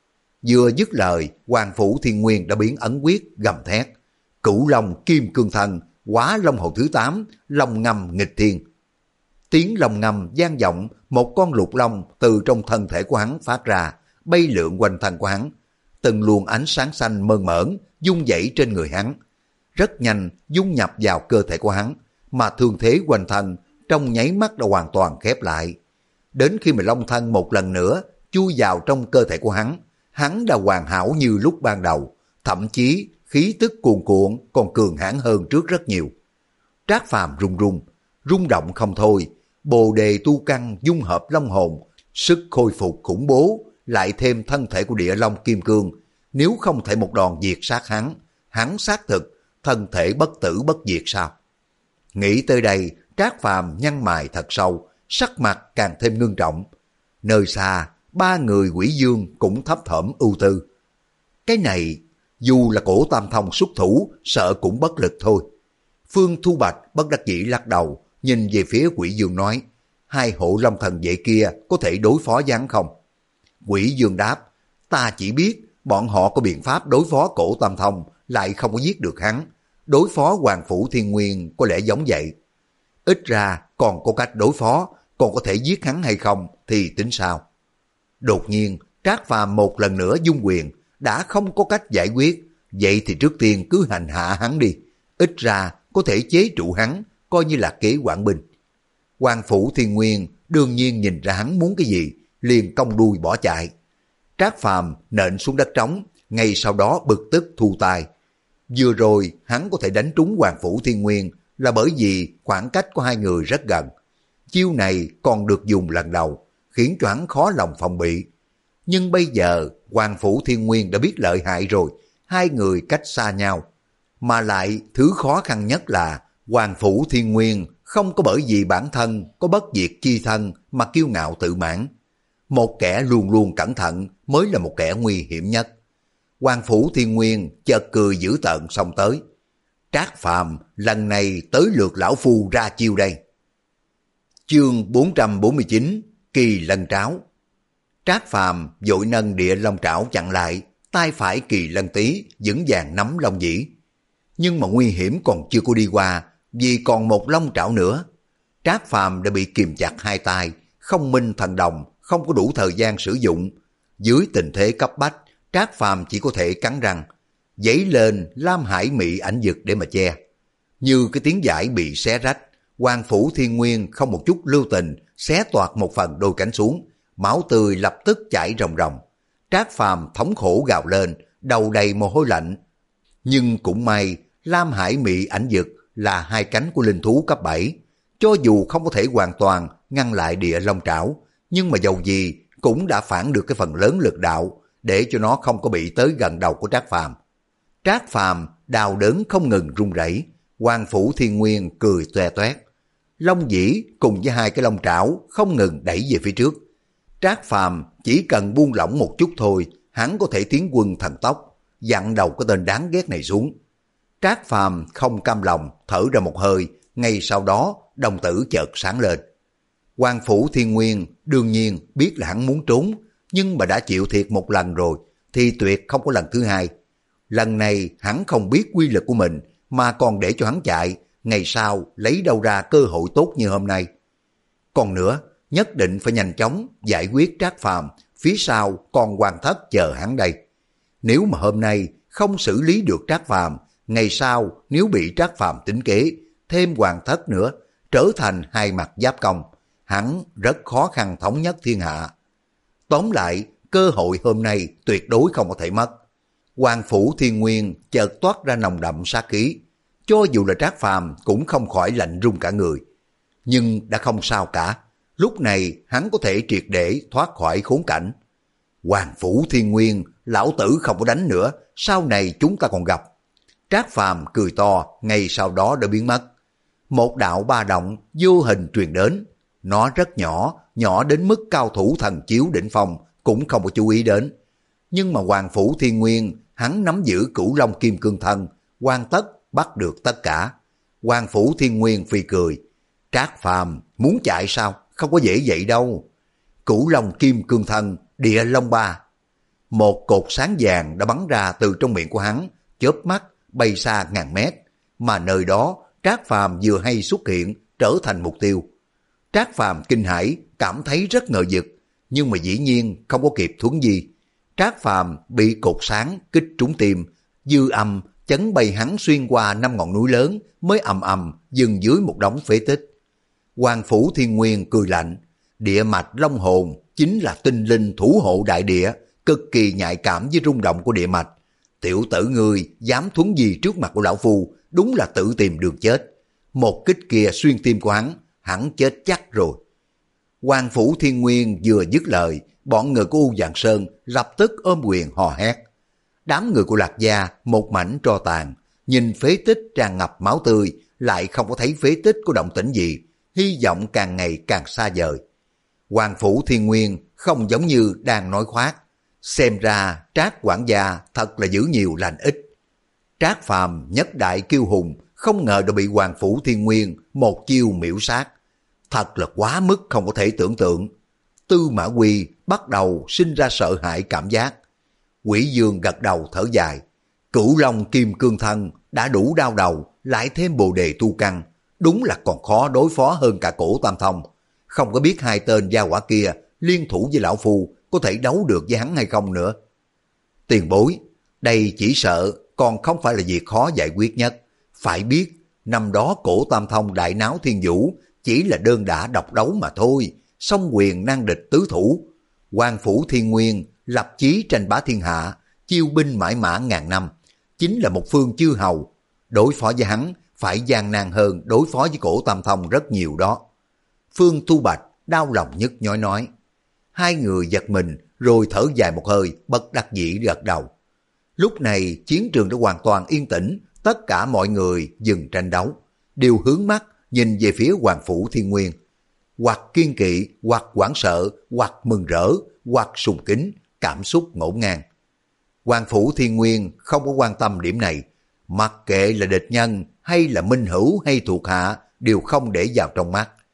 Vừa dứt lời, Hoàng Phủ Thiên Nguyên đã biến ấn quyết gầm thét. Cửu Long Kim Cương thân, Hóa Long hầu thứ tám, long ngâm nghịch thiên. Tiếng long ngâm vang vọng, một con lục long từ trong thân thể của hắn phát ra, bay lượn quanh thân của hắn. Từng luồng ánh sáng xanh mơn mởn dung dãy trên người hắn, rất nhanh dung nhập vào cơ thể của hắn, mà thương thế quanh thân trong nháy mắt đã hoàn toàn khép lại. Đến khi mà long thân một lần nữa chui vào trong cơ thể của hắn, hắn đã hoàn hảo như lúc ban đầu, thậm chí khí tức cuồn cuộn còn cường hãn hơn trước rất nhiều. Trác Phàm run run, rung động không thôi, bồ đề tu căn dung hợp long hồn, sức khôi phục khủng bố, lại thêm thân thể của địa long kim cương, nếu không thể một đòn diệt sát hắn, hắn xác thực thân thể bất tử bất diệt sao? Nghĩ tới đây, Trác Phàm nhăn mày thật sâu, sắc mặt càng thêm ngưng trọng. Nơi xa, ba người quỷ dương cũng thấp thỏm ưu tư. Cái này, dù là Cổ Tam Thông xuất thủ, sợ cũng bất lực thôi. Phương Thu Bạch bất đắc dĩ lắc đầu, nhìn về phía quỷ dương nói, hai hộ long thần vệ kia có thể đối phó với hắn không? Quỷ dương đáp, ta chỉ biết bọn họ có biện pháp đối phó Cổ Tam Thông, lại không có giết được hắn. Đối phó Hoàng Phủ Thiên Nguyên có lẽ giống vậy. Ít ra còn có cách đối phó, còn có thể giết hắn hay không thì tính sao? Đột nhiên, Trác Phàm một lần nữa dung quyền, đã không có cách giải quyết, vậy thì trước tiên cứ hành hạ hắn đi. Ít ra có thể chế trụ hắn, coi như là kế quản binh. Hoàng Phủ Thiên Nguyên đương nhiên nhìn ra hắn muốn cái gì, liền cong đuôi bỏ chạy. Trác Phàm nện xuống đất trống, ngay sau đó bực tức thu tay. Vừa rồi hắn có thể đánh trúng Hoàng Phủ Thiên Nguyên là bởi vì khoảng cách của hai người rất gần. Chiêu này còn được dùng lần đầu, khiến cho hắn khó lòng phòng bị. Nhưng bây giờ Hoàng Phủ Thiên Nguyên đã biết lợi hại rồi, hai người cách xa nhau. Mà lại thứ khó khăn nhất là Hoàng Phủ Thiên Nguyên không có bởi vì bản thân có bất diệt chi thân mà kiêu ngạo tự mãn. Một kẻ luôn luôn cẩn thận mới là một kẻ nguy hiểm nhất. Hoàng Phủ Thiên Nguyên chợt cười dữ tợn xông tới. Trác Phàm, lần này tới lượt lão phu ra chiêu đây. Chương bốn trăm bốn mươi chín, Kỳ Lân Tráo. Trác Phàm vội nâng địa long trảo chặn lại, tay phải Kỳ Lân Tý vững vàng nắm long dĩ. Nhưng mà nguy hiểm còn chưa có đi qua, vì còn một long trảo nữa. Trác Phàm đã bị kìm chặt hai tay, không minh thần đồng, không có đủ thời gian sử dụng. Dưới tình thế cấp bách, Trác Phàm chỉ có thể cắn răng, giãy lên Lam Hải Mị ảnh dực để mà che. Như cái tiếng giải bị xé rách, Hoàng Phủ Thiên Nguyên không một chút lưu tình xé toạc một phần đôi cánh xuống, máu tươi lập tức chảy ròng ròng. Trác Phàm thống khổ gào lên, đầu đầy mồ hôi lạnh. Nhưng cũng may, Lam Hải Mị ảnh dực là hai cánh của linh thú cấp bảy, cho dù không có thể hoàn toàn ngăn lại địa long trảo, nhưng mà dầu gì cũng đã phản được cái phần lớn lực đạo, để cho nó không có bị tới gần đầu của Trác Phàm. Trác Phàm đau đớn không ngừng run rẩy. Hoàng Phủ Thiên Nguyên cười toe toét. Long dĩ cùng với hai cái long trảo không ngừng đẩy về phía trước. Trác Phàm chỉ cần buông lỏng một chút thôi, hắn có thể tiến quân thần tốc, dặn đầu cái tên đáng ghét này xuống. Trác Phàm không cam lòng, thở ra một hơi, ngay sau đó đồng tử chợt sáng lên. Hoàng Phủ Thiên Nguyên đương nhiên biết là hắn muốn trốn, nhưng mà đã chịu thiệt một lần rồi, thì tuyệt không có lần thứ hai. Lần này hắn không biết quy lực của mình, mà còn để cho hắn chạy, ngày sau lấy đâu ra cơ hội tốt như hôm nay. Còn nữa, nhất định phải nhanh chóng giải quyết Trác Phàm, phía sau còn Hoàng Thất chờ hắn đây. Nếu mà hôm nay không xử lý được Trác Phàm, ngày sau nếu bị Trác Phàm tính kế, thêm Hoàng Thất nữa, trở thành hai mặt giáp công, hắn rất khó khăn thống nhất thiên hạ. Tóm lại, cơ hội hôm nay tuyệt đối không có thể mất. Hoàng Phủ Thiên Nguyên chợt toát ra nồng đậm sát khí, cho dù là Trác Phàm cũng không khỏi lạnh run cả người. Nhưng đã không sao cả, lúc này hắn có thể triệt để thoát khỏi khốn cảnh. Hoàng Phủ Thiên Nguyên, lão tử không có đánh nữa, sau này chúng ta còn gặp. Trác Phàm cười to, ngay sau đó đã biến mất. Một đạo ba động vô hình truyền đến, nó rất nhỏ, nhỏ đến mức cao thủ thần chiếu đỉnh phong cũng không có chú ý đến. Nhưng mà Hoàng Phủ Thiên Nguyên, hắn nắm giữ Cửu Long Kim Cương Thân, hoàn tất bắt được tất cả. Hoàng Phủ Thiên Nguyên phì cười. Trác Phàm muốn chạy sao? Không có dễ vậy đâu. Cửu Long Kim Cương Thân, địa long ba. Một cột sáng vàng đã bắn ra từ trong miệng của hắn, chớp mắt bay xa ngàn mét, mà nơi đó Trác Phàm vừa hay xuất hiện, trở thành mục tiêu. Trác Phàm kinh hãi, cảm thấy rất ngờ vực, nhưng mà dĩ nhiên không có kịp thuấn di. Trác Phàm bị cột sáng kích trúng tim, dư âm chấn bay hắn xuyên qua năm ngọn núi lớn, mới ầm ầm dừng dưới một đống phế tích. Hoàng Phủ Thiên Nguyên cười lạnh, địa mạch long hồn chính là tinh linh thủ hộ đại địa, cực kỳ nhạy cảm với rung động của địa mạch. Tiểu tử ngươi dám thuấn gì trước mặt của lão phu, đúng là tự tìm đường chết. Một kích kia xuyên tim của hắn, hắn chết chắc rồi. Hoàng Phủ Thiên Nguyên vừa dứt lời, bọn người của U Vạn Sơn lập tức ôm quyền hò hét. Đám người của Lạc Gia một mảnh tro tàn, nhìn phế tích tràn ngập máu tươi, lại không có thấy phế tích có động tĩnh gì, hy vọng càng ngày càng xa vời. Hoàng Phủ Thiên Nguyên không giống như đang nói khoác, xem ra Trác quản gia thật là giữ nhiều lành ít. Trác Phàm nhất đại kiêu hùng, không ngờ đã bị Hoàng Phủ Thiên Nguyên một chiêu miễu sát, thật là quá mức không có thể tưởng tượng. Tư Mã Quy bắt đầu sinh ra sợ hãi cảm giác. Quỷ Dương gật đầu thở dài, Cửu Long Kim Cương Thân đã đủ đau đầu, lại thêm bồ đề tu căn, đúng là còn khó đối phó hơn cả Cổ Tam Thông. Không có biết hai tên gia hỏa kia liên thủ với lão phu có thể đấu được với hắn hay không nữa. Tiền bối, đây chỉ sợ còn không phải là việc khó giải quyết nhất. Phải biết, năm đó Cổ Tam Thông đại náo thiên vũ chỉ là đơn đả độc đấu mà thôi, song quyền nan địch tứ thủ. Hoàng Phủ Thiên Nguyên lập chí tranh bá thiên hạ, chiêu binh mãi mã ngàn năm, chính là một phương chư hầu. Đối phó với hắn phải gian nan hơn đối phó với Cổ Tam Thông rất nhiều đó. Phương Tu Bạch đau lòng nhức nhói nói. Hai người giật mình rồi thở dài một hơi, bất đắc dĩ gật đầu. Lúc này chiến trường đã hoàn toàn yên tĩnh, tất cả mọi người dừng tranh đấu, đều hướng mắt nhìn về phía Hoàng Phủ Thiên Nguyên. Hoặc kiên kỵ, hoặc hoảng sợ, hoặc mừng rỡ, hoặc sùng kính, cảm xúc ngổn ngang. Hoàng Phủ Thiên Nguyên không có quan tâm điểm này, mặc kệ là địch nhân hay là minh hữu hay thuộc hạ đều không để vào trong mắt.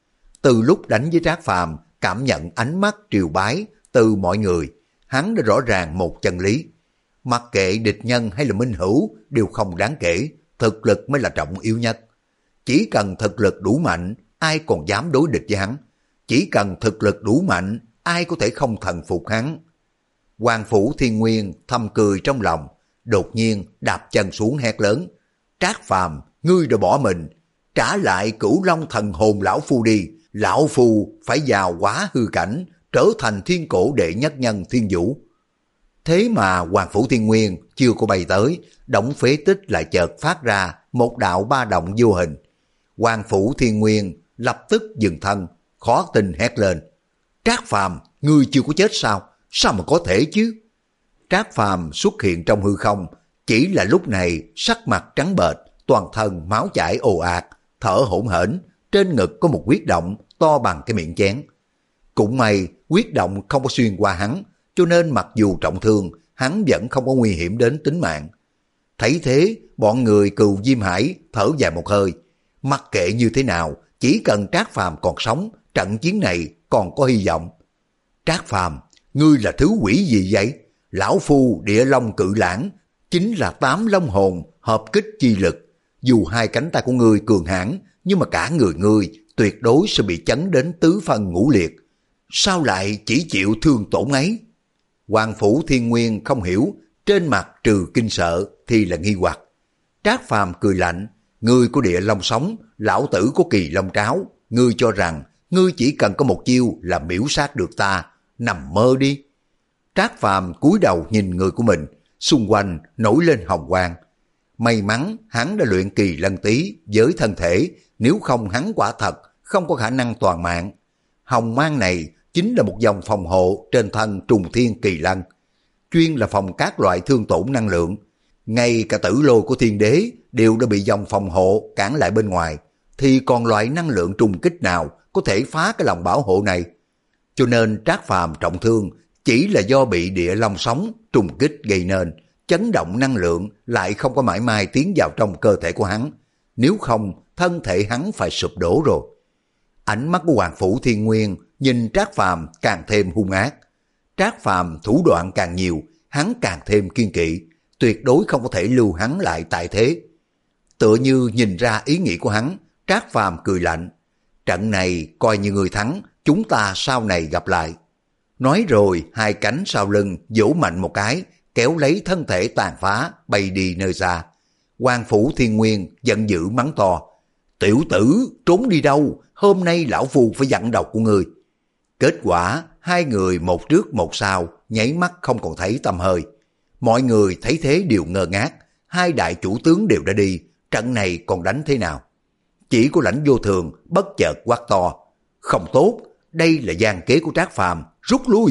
Từ lúc đánh với Trác Phàm, cảm nhận ánh mắt triều bái từ mọi người, hắn đã rõ ràng một chân lý. Mặc kệ địch nhân hay là minh hữu đều không đáng kể, thực lực mới là trọng yếu nhất. Chỉ cần thực lực đủ mạnh, ai còn dám đối địch với hắn. Chỉ cần thực lực đủ mạnh, ai có thể không thần phục hắn. Hoàng Phủ Thiên Nguyên thầm cười trong lòng, đột nhiên đạp chân xuống hét lớn. Trác Phàm, ngươi đã bỏ mình, trả lại Cửu Long thần hồn lão phu đi. Lão phu phải vào quá hư cảnh, trở thành thiên cổ đệ nhất nhân thiên vũ. Thế mà Hoàng Phủ Thiên Nguyên chưa có bay tới, động phế tích lại chợt phát ra một đạo ba động vô hình. Hoàng Phủ Thiên Nguyên lập tức dừng thân, khó tin hét lên. Trác Phàm, ngươi chưa có chết sao? Sao mà có thể chứ? Trác Phàm xuất hiện trong hư không, chỉ là lúc này sắc mặt trắng bệch, toàn thân máu chảy ồ ạt, thở hổn hển, trên ngực có một huyết động to bằng cái miệng chén. Cũng may huyết động không có xuyên qua hắn, cho nên mặc dù trọng thương, hắn vẫn không có nguy hiểm đến tính mạng. Thấy thế, bọn người Cừu Diêm Hải thở dài một hơi. Mặc kệ như thế nào, chỉ cần Trác Phàm còn sống, trận chiến này còn có hy vọng. Trác Phàm, ngươi là thứ quỷ gì vậy? Lão phu Địa Long Cự Lãng chính là tám long hồn hợp kích chi lực. Dù hai cánh tay của ngươi cường hãn, nhưng mà cả người ngươi tuyệt đối sẽ bị chấn đến tứ phân ngũ liệt. Sao lại chỉ chịu thương tổn ấy? Hoàng Phủ Thiên Nguyên không hiểu, trên mặt trừ kinh sợ thì là nghi hoặc. Trác Phàm cười lạnh, ngươi của Địa Long sống, lão tử có Kỳ Long tráo, ngươi cho rằng ngươi chỉ cần có một chiêu là miễu sát được ta, nằm mơ đi. Trác Phàm cúi đầu nhìn người của mình, xung quanh nổi lên hồng quang. May mắn hắn đã luyện Kỳ Lân Tý với thân thể, nếu không hắn quả thật không có khả năng toàn mạng. Hồng mang này chính là một dòng phòng hộ trên thân Trùng Thiên Kỳ Lân, chuyên là phòng các loại thương tổn năng lượng. Ngay cả tử lôi của thiên đế đều đã bị dòng phòng hộ cản lại bên ngoài, thì còn loại năng lượng trùng kích nào có thể phá cái lòng bảo hộ này? Cho nên Trác Phàm trọng thương chỉ là do bị Địa Long sóng trùng kích gây nên, chấn động năng lượng lại không có mãi mai tiến vào trong cơ thể của hắn. Nếu không, thân thể hắn phải sụp đổ rồi. Ánh mắt của Hoàng Phủ Thiên Nguyên nhìn Trác Phàm càng thêm hung ác. Trác Phàm thủ đoạn càng nhiều, hắn càng thêm kiên kỵ, tuyệt đối không có thể lưu hắn lại tại thế. Tựa như nhìn ra ý nghĩ của hắn, Trác Phàm cười lạnh. Trận này coi như người thắng, chúng ta sau này gặp lại. Nói rồi hai cánh sau lưng vỗ mạnh một cái, kéo lấy thân thể tàn phá bay đi nơi xa. Hoàng Phủ Thiên Nguyên giận dữ mắng to. Tiểu tử, trốn đi đâu? Hôm nay lão phu phải dặn độc của ngươi. Kết quả, hai người một trước một sau, nháy mắt không còn thấy tăm hơi. Mọi người thấy thế đều ngơ ngác, hai đại chủ tướng đều đã đi, trận này còn đánh thế nào? Chỉ có Lãnh Vô Thường bất chợt quát to. Không tốt, đây là gian kế của Trác Phàm, rút lui.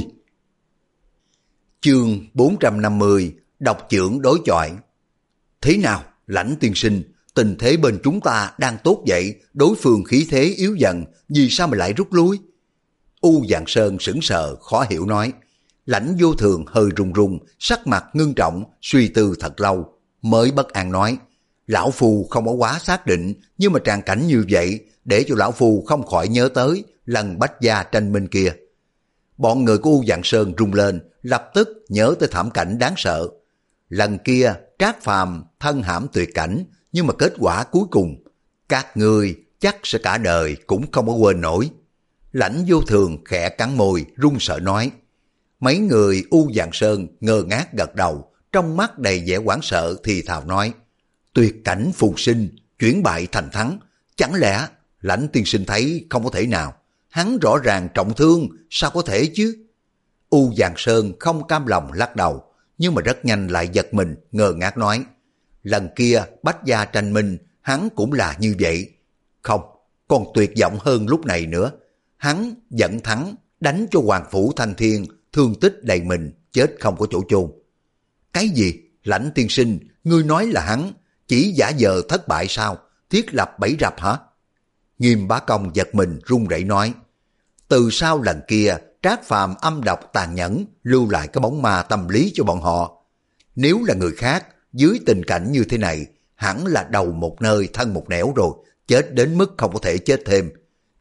Chương bốn trăm năm mươi, độc chưởng đối chọi. Thế nào, Lãnh tiên sinh, tình thế bên chúng ta đang tốt vậy, đối phương khí thế yếu dần, vì sao mà lại rút lui? U Dạng Sơn sững sờ khó hiểu nói. Lãnh Vô Thường hơi run run, sắc mặt ngưng trọng, suy tư thật lâu, mới bất an nói. Lão phu không có quá xác định, nhưng mà tràng cảnh như vậy, để cho lão phu không khỏi nhớ tới lần Bách Gia tranh minh kia. Bọn người của U Dạng Sơn rung lên, lập tức nhớ tới thảm cảnh đáng sợ. Lần kia, Trác Phàm thân hãm tuyệt cảnh, nhưng mà kết quả cuối cùng, các ngươi chắc sẽ cả đời cũng không có quên nổi. Lãnh Vô Thường khẽ cắn môi, run sợ nói. Mấy người U Dạng Sơn ngơ ngác gật đầu, trong mắt đầy vẻ hoảng sợ thì thào nói. Tuyệt cảnh phù sinh, chuyển bại thành thắng, chẳng lẽ Lãnh tiên sinh thấy không có thể nào? Hắn rõ ràng trọng thương, sao có thể chứ? U Dạng Sơn không cam lòng lắc đầu, nhưng mà rất nhanh lại giật mình, ngơ ngác nói. Lần kia Bách Gia tranh minh, hắn cũng là như vậy. Không, còn tuyệt vọng hơn lúc này nữa. Hắn giận thắng, đánh cho Hoàng Phủ Thanh Thiên, thương tích đầy mình, chết không có chỗ chôn. Cái gì? Lãnh tiên sinh, ngươi nói là hắn, chỉ giả vờ thất bại sao? Thiết lập bẫy rập hả? Nghiêm Bá Công giật mình run rẩy nói. Từ sau lần kia, Trác Phàm âm độc tàn nhẫn, lưu lại cái bóng ma tâm lý cho bọn họ. Nếu là người khác, dưới tình cảnh như thế này, hẳn là đầu một nơi thân một nẻo rồi, chết đến mức không có thể chết thêm.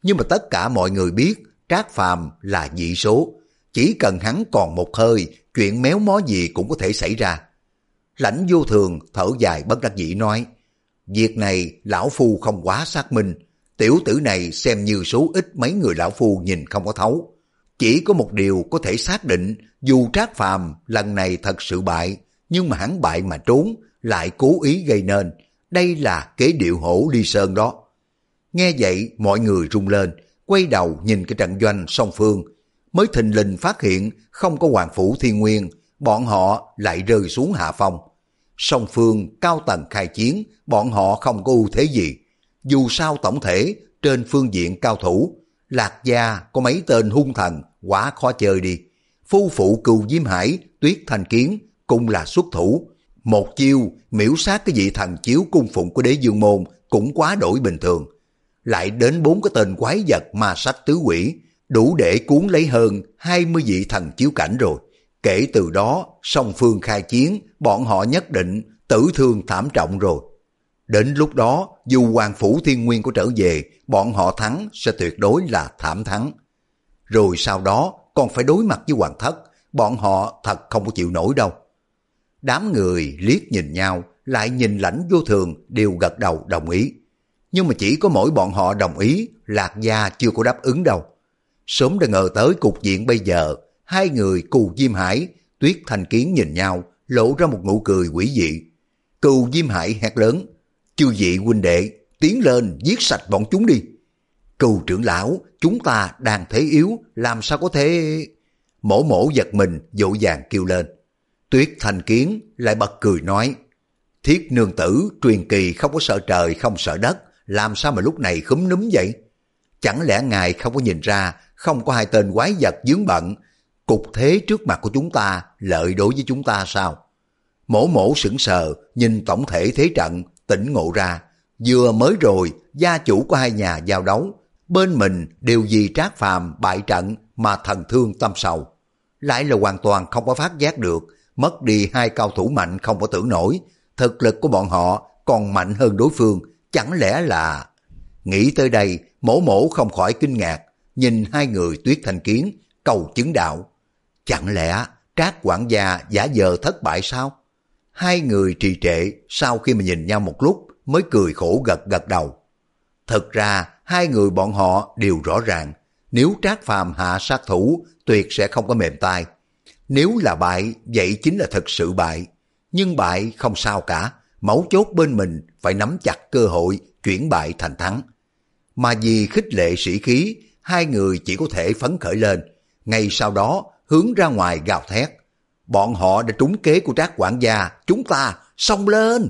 Nhưng mà tất cả mọi người biết Trác Phàm là dị số, chỉ cần hắn còn một hơi, chuyện méo mó gì cũng có thể xảy ra. Lãnh Vô Thường thở dài bất đắc dĩ nói, việc này lão phu không quá xác minh, tiểu tử này xem như số ít mấy người lão phu nhìn không có thấu. Chỉ có một điều có thể xác định, dù Trác Phàm lần này thật sự bại, nhưng mà hắn bại mà trốn, lại cố ý gây nên. Đây là kế điệu hổ ly sơn đó. Nghe vậy mọi người rung lên, quay đầu nhìn cái trận doanh song phương, mới thình lình phát hiện không có Hoàng Phủ Thiên Nguyên, bọn họ lại rơi xuống hạ phong. Song phương cao tầng khai chiến, bọn họ không có ưu thế gì. Dù sao tổng thể, trên phương diện cao thủ, Lạc Gia có mấy tên hung thần, quá khó chơi đi. Phu phụ Cừu Diêm Hải, Tuyết Thanh Kiến cũng là xuất thủ. Một chiêu miễu sát cái vị thần chiếu cung phụng của Đế Dương Môn cũng quá đổi bình thường. Lại đến bốn cái tên quái vật ma sách tứ quỷ, đủ để cuốn lấy hơn hai mươi vị thần chiếu cảnh rồi. Kể từ đó, song phương khai chiến, bọn họ nhất định tử thương thảm trọng rồi. Đến lúc đó, dù Hoàng Phủ Thiên Nguyên có trở về, bọn họ thắng sẽ tuyệt đối là thảm thắng. Rồi sau đó còn phải đối mặt với Hoàng Thất, bọn họ thật không có chịu nổi đâu. Đám người liếc nhìn nhau, lại nhìn Lãnh Vô Thường đều gật đầu đồng ý. Nhưng mà chỉ có mỗi bọn họ đồng ý, Lạc Gia chưa có đáp ứng đâu. Sớm đã ngờ tới cục diện bây giờ, hai người Cừu Diêm Hải, Tuyết Thanh Kiến nhìn nhau, lộ ra một nụ cười quỷ dị. Cừu Diêm Hải hét lớn, chư vị huynh đệ, tiến lên giết sạch bọn chúng đi. Cừu trưởng lão, chúng ta đang thế yếu, làm sao có thể... Mổ mổ giật mình, vội vàng kêu lên. Tuyết Thanh Kiến lại bật cười nói, Thiết nương tử truyền kỳ không có sợ trời không sợ đất, làm sao mà lúc này khúm núm vậy? Chẳng lẽ ngài không có nhìn ra không có hai tên quái vật vướng bận, cục thế trước mặt của chúng ta lợi đối với chúng ta sao? Mổ mổ sững sờ nhìn tổng thể thế trận, tỉnh ngộ ra, vừa mới rồi gia chủ của hai nhà giao đấu, bên mình đều vì Trác Phàm bại trận mà thần thương tâm sầu. Lại là hoàn toàn không có phát giác được, mất đi hai cao thủ mạnh không có tưởng nổi, thực lực của bọn họ còn mạnh hơn đối phương, chẳng lẽ là... Nghĩ tới đây, mổ mổ không khỏi kinh ngạc, nhìn hai người Tuyết Thanh Kiến, cầu chứng đạo. Chẳng lẽ Trác quản gia giả vờ thất bại sao? Hai người trì trệ, sau khi mà nhìn nhau một lúc, mới cười khổ gật gật đầu. Thực ra, hai người bọn họ đều rõ ràng, nếu Trác Phàm hạ sát thủ, tuyệt sẽ không có mềm tay. Nếu là bại, vậy chính là thật sự bại. Nhưng bại không sao cả, mấu chốt bên mình phải nắm chặt cơ hội chuyển bại thành thắng. Mà vì khích lệ sĩ khí, hai người chỉ có thể phấn khởi lên. Ngay sau đó, hướng ra ngoài gào thét. Bọn họ đã trúng kế của Trác quản gia, chúng ta xông lên.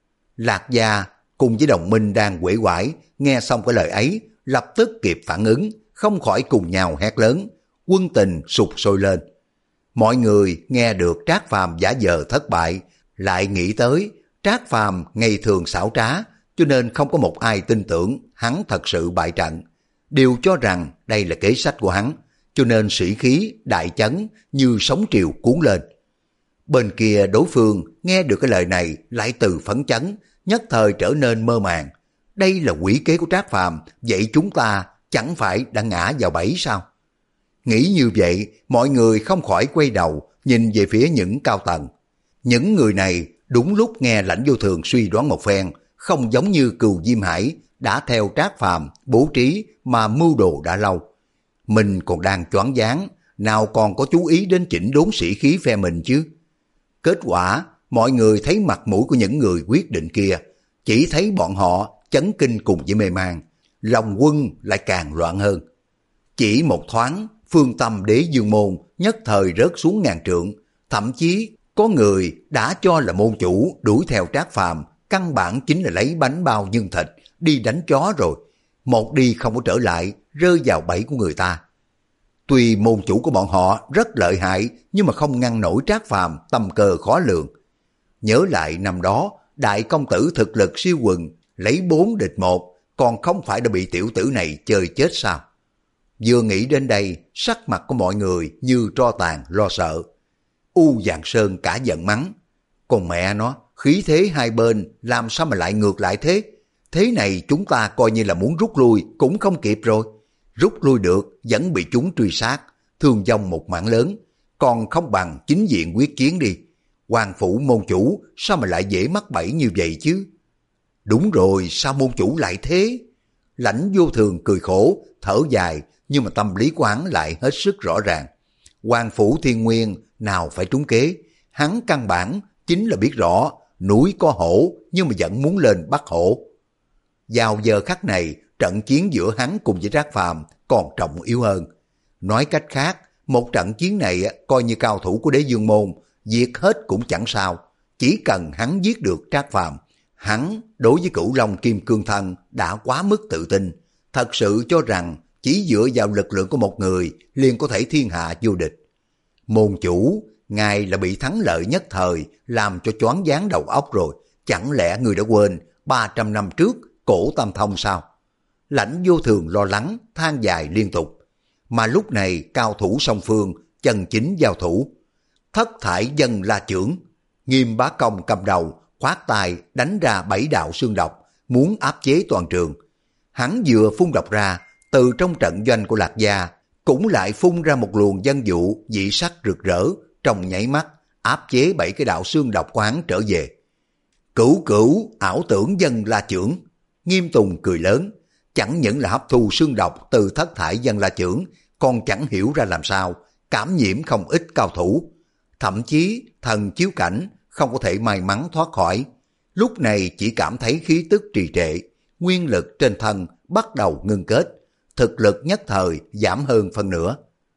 Lạc Gia cùng với đồng minh đang quể quải, nghe xong cái lời ấy, lập tức kịp phản ứng, không khỏi cùng nhau hét lớn, quân tình sục sôi lên. Mọi người nghe được Trác Phàm giả vờ thất bại, lại nghĩ tới Trác Phàm ngày thường xảo trá, cho nên không có một ai tin tưởng hắn thật sự bại trận, đều cho rằng đây là kế sách của hắn, cho nên sĩ khí đại chấn như sóng triều cuốn lên. Bên kia đối phương nghe được cái lời này lại từ phấn chấn, nhất thời trở nên mơ màng. Đây là quỷ kế của Trác Phàm, vậy chúng ta chẳng phải đã ngã vào bẫy sao? Nghĩ như vậy, mọi người không khỏi quay đầu nhìn về phía những cao tầng. Những người này đúng lúc nghe Lãnh Vô Thường suy đoán một phen, không giống như Cừu Diêm Hải đã theo Trác Phàm bố trí mà mưu đồ đã lâu. Mình còn đang choáng váng, nào còn có chú ý đến chỉnh đốn sĩ khí phe mình chứ? Kết quả, mọi người thấy mặt mũi của những người quyết định kia, chỉ thấy bọn họ chấn kinh cùng với mê man, lòng quân lại càng loạn hơn. Chỉ một thoáng, phương tâm Đế Dương Môn nhất thời rớt xuống ngàn trượng, thậm chí có người đã cho là môn chủ đuổi theo Trác Phàm, căn bản chính là lấy bánh bao nhân thịt đi đánh chó rồi, một đi không có trở lại, rơi vào bẫy của người ta. Tuy môn chủ của bọn họ rất lợi hại, nhưng mà không ngăn nổi Trác Phàm tâm cơ khó lường. Nhớ lại năm đó, đại công tử thực lực siêu quần, lấy bốn địch một, còn không phải đã bị tiểu tử này chơi chết sao? Vừa nghĩ đến đây, sắc mặt của mọi người như tro tàn lo sợ. U Vạn Sơn cả giận mắng, còn mẹ nó, khí thế hai bên làm sao mà lại ngược lại thế? Thế này chúng ta coi như là muốn rút lui cũng không kịp rồi. rút lui được vẫn bị chúng truy sát, thương vong một mảng lớn, còn không bằng chính diện quyết chiến đi. Hoàng phủ môn chủ sao mà lại dễ mắc bẫy như vậy chứ? Đúng rồi, sao môn chủ lại thế? Lãnh Vô Thường cười khổ, thở dài, nhưng mà tâm lý của hắn lại hết sức rõ ràng. Hoàng phủ Thiên Nguyên nào phải trúng kế, hắn căn bản chính là biết rõ núi có hổ nhưng mà vẫn muốn lên bắt hổ. Vào giờ khắc này, trận chiến giữa hắn cùng với Trác Phàm còn trọng yếu hơn. Nói cách khác, một trận chiến này coi như cao thủ của Đế Dương Môn diệt hết cũng chẳng sao, chỉ cần hắn giết được Trác Phàm, hắn đối với Cửu Long Kim Cương Thân đã quá mức tự tin, thật sự cho rằng chỉ dựa vào lực lượng của một người liền có thể thiên hạ vô địch. Môn chủ, ngài là bị thắng lợi nhất thời làm cho choáng váng đầu óc rồi, chẳng lẽ người đã quên ba trăm năm trước Cổ Tam Thông sao? Lãnh Vô Thường lo lắng, than dài liên tục. Mà lúc này cao thủ song phương chân chính giao thủ. Thất thải dân la chưởng, Nghiêm Bá Công cầm đầu, khoát tay đánh ra bảy đạo xương độc, muốn áp chế toàn trường. Hắn vừa phun độc ra, từ trong trận doanh của Lạc Gia cũng lại phun ra một luồng dân dụ dị sắc rực rỡ, trong nháy mắt áp chế bảy cái đạo xương độc của hắn trở về. Cửu cửu ảo tưởng dân la chưởng, Nghiêm Tùng cười lớn, chẳng những là hấp thu xương độc từ thất thải dân la chưởng, còn chẳng hiểu ra làm sao cảm nhiễm không ít cao thủ, thậm chí thần chiếu cảnh không có thể may mắn thoát khỏi. Lúc này chỉ cảm thấy khí tức trì trệ, nguyên lực trên thân bắt đầu ngưng kết, thực lực nhất thời giảm hơn phân nửa.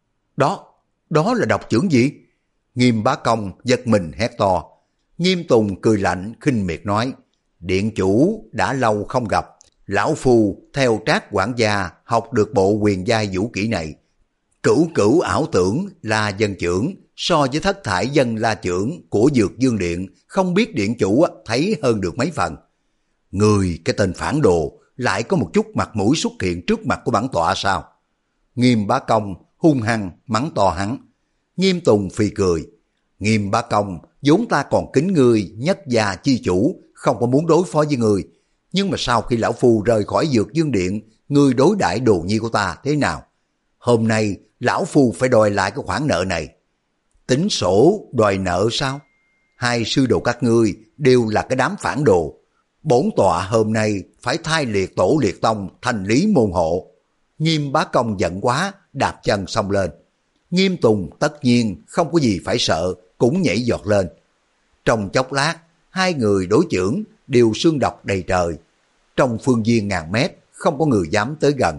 Đó, đó là độc chưởng gì? Nghiêm Bá Công giật mình hét to. Nghiêm Tùng cười lạnh khinh miệt nói, điện chủ đã lâu không gặp, lão phu theo Trác quản gia học được bộ quyền giai vũ kỹ này. Cửu cửu ảo tưởng là dân chưởng, so với thất thải dân la chưởng của Dược Dương Điện, không biết điện chủ thấy hơn được mấy phần. Người cái tên phản đồ lại có một chút mặt mũi xuất hiện trước mặt của bản tọa sao? Nghiêm Bá Công hung hăng mắng to hắn. Nghiêm Tùng phì cười. Nghiêm Bá Công, vốn ta còn kính ngươi nhất gia chi chủ, không có muốn đối phó với ngươi. Nhưng mà sau khi lão phu rời khỏi Dược Dương Điện, ngươi đối đãi đồ nhi của ta thế nào? Hôm nay lão phu phải đòi lại cái khoản nợ này. Tính sổ đòi nợ sao? Hai sư đồ các ngươi đều là cái đám phản đồ. Bổn tọa hôm nay phải thay liệt tổ liệt tông thành lý môn hộ. Nghiêm Bá Công giận quá, đạp chân xông lên. Nghiêm Tùng tất nhiên không có gì phải sợ, cũng nhảy giọt lên. Trong chốc lát, hai người đối chưởng đều xương độc đầy trời. Trong phương viên ngàn mét, không có người dám tới gần.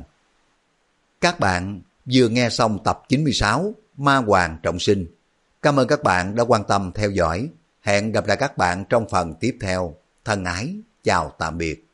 Các bạn vừa nghe xong tập chín mươi sáu Ma Hoàng Trọng Sinh. Cảm ơn các bạn đã quan tâm theo dõi. Hẹn gặp lại các bạn trong phần tiếp theo. Thân ái, chào tạm biệt.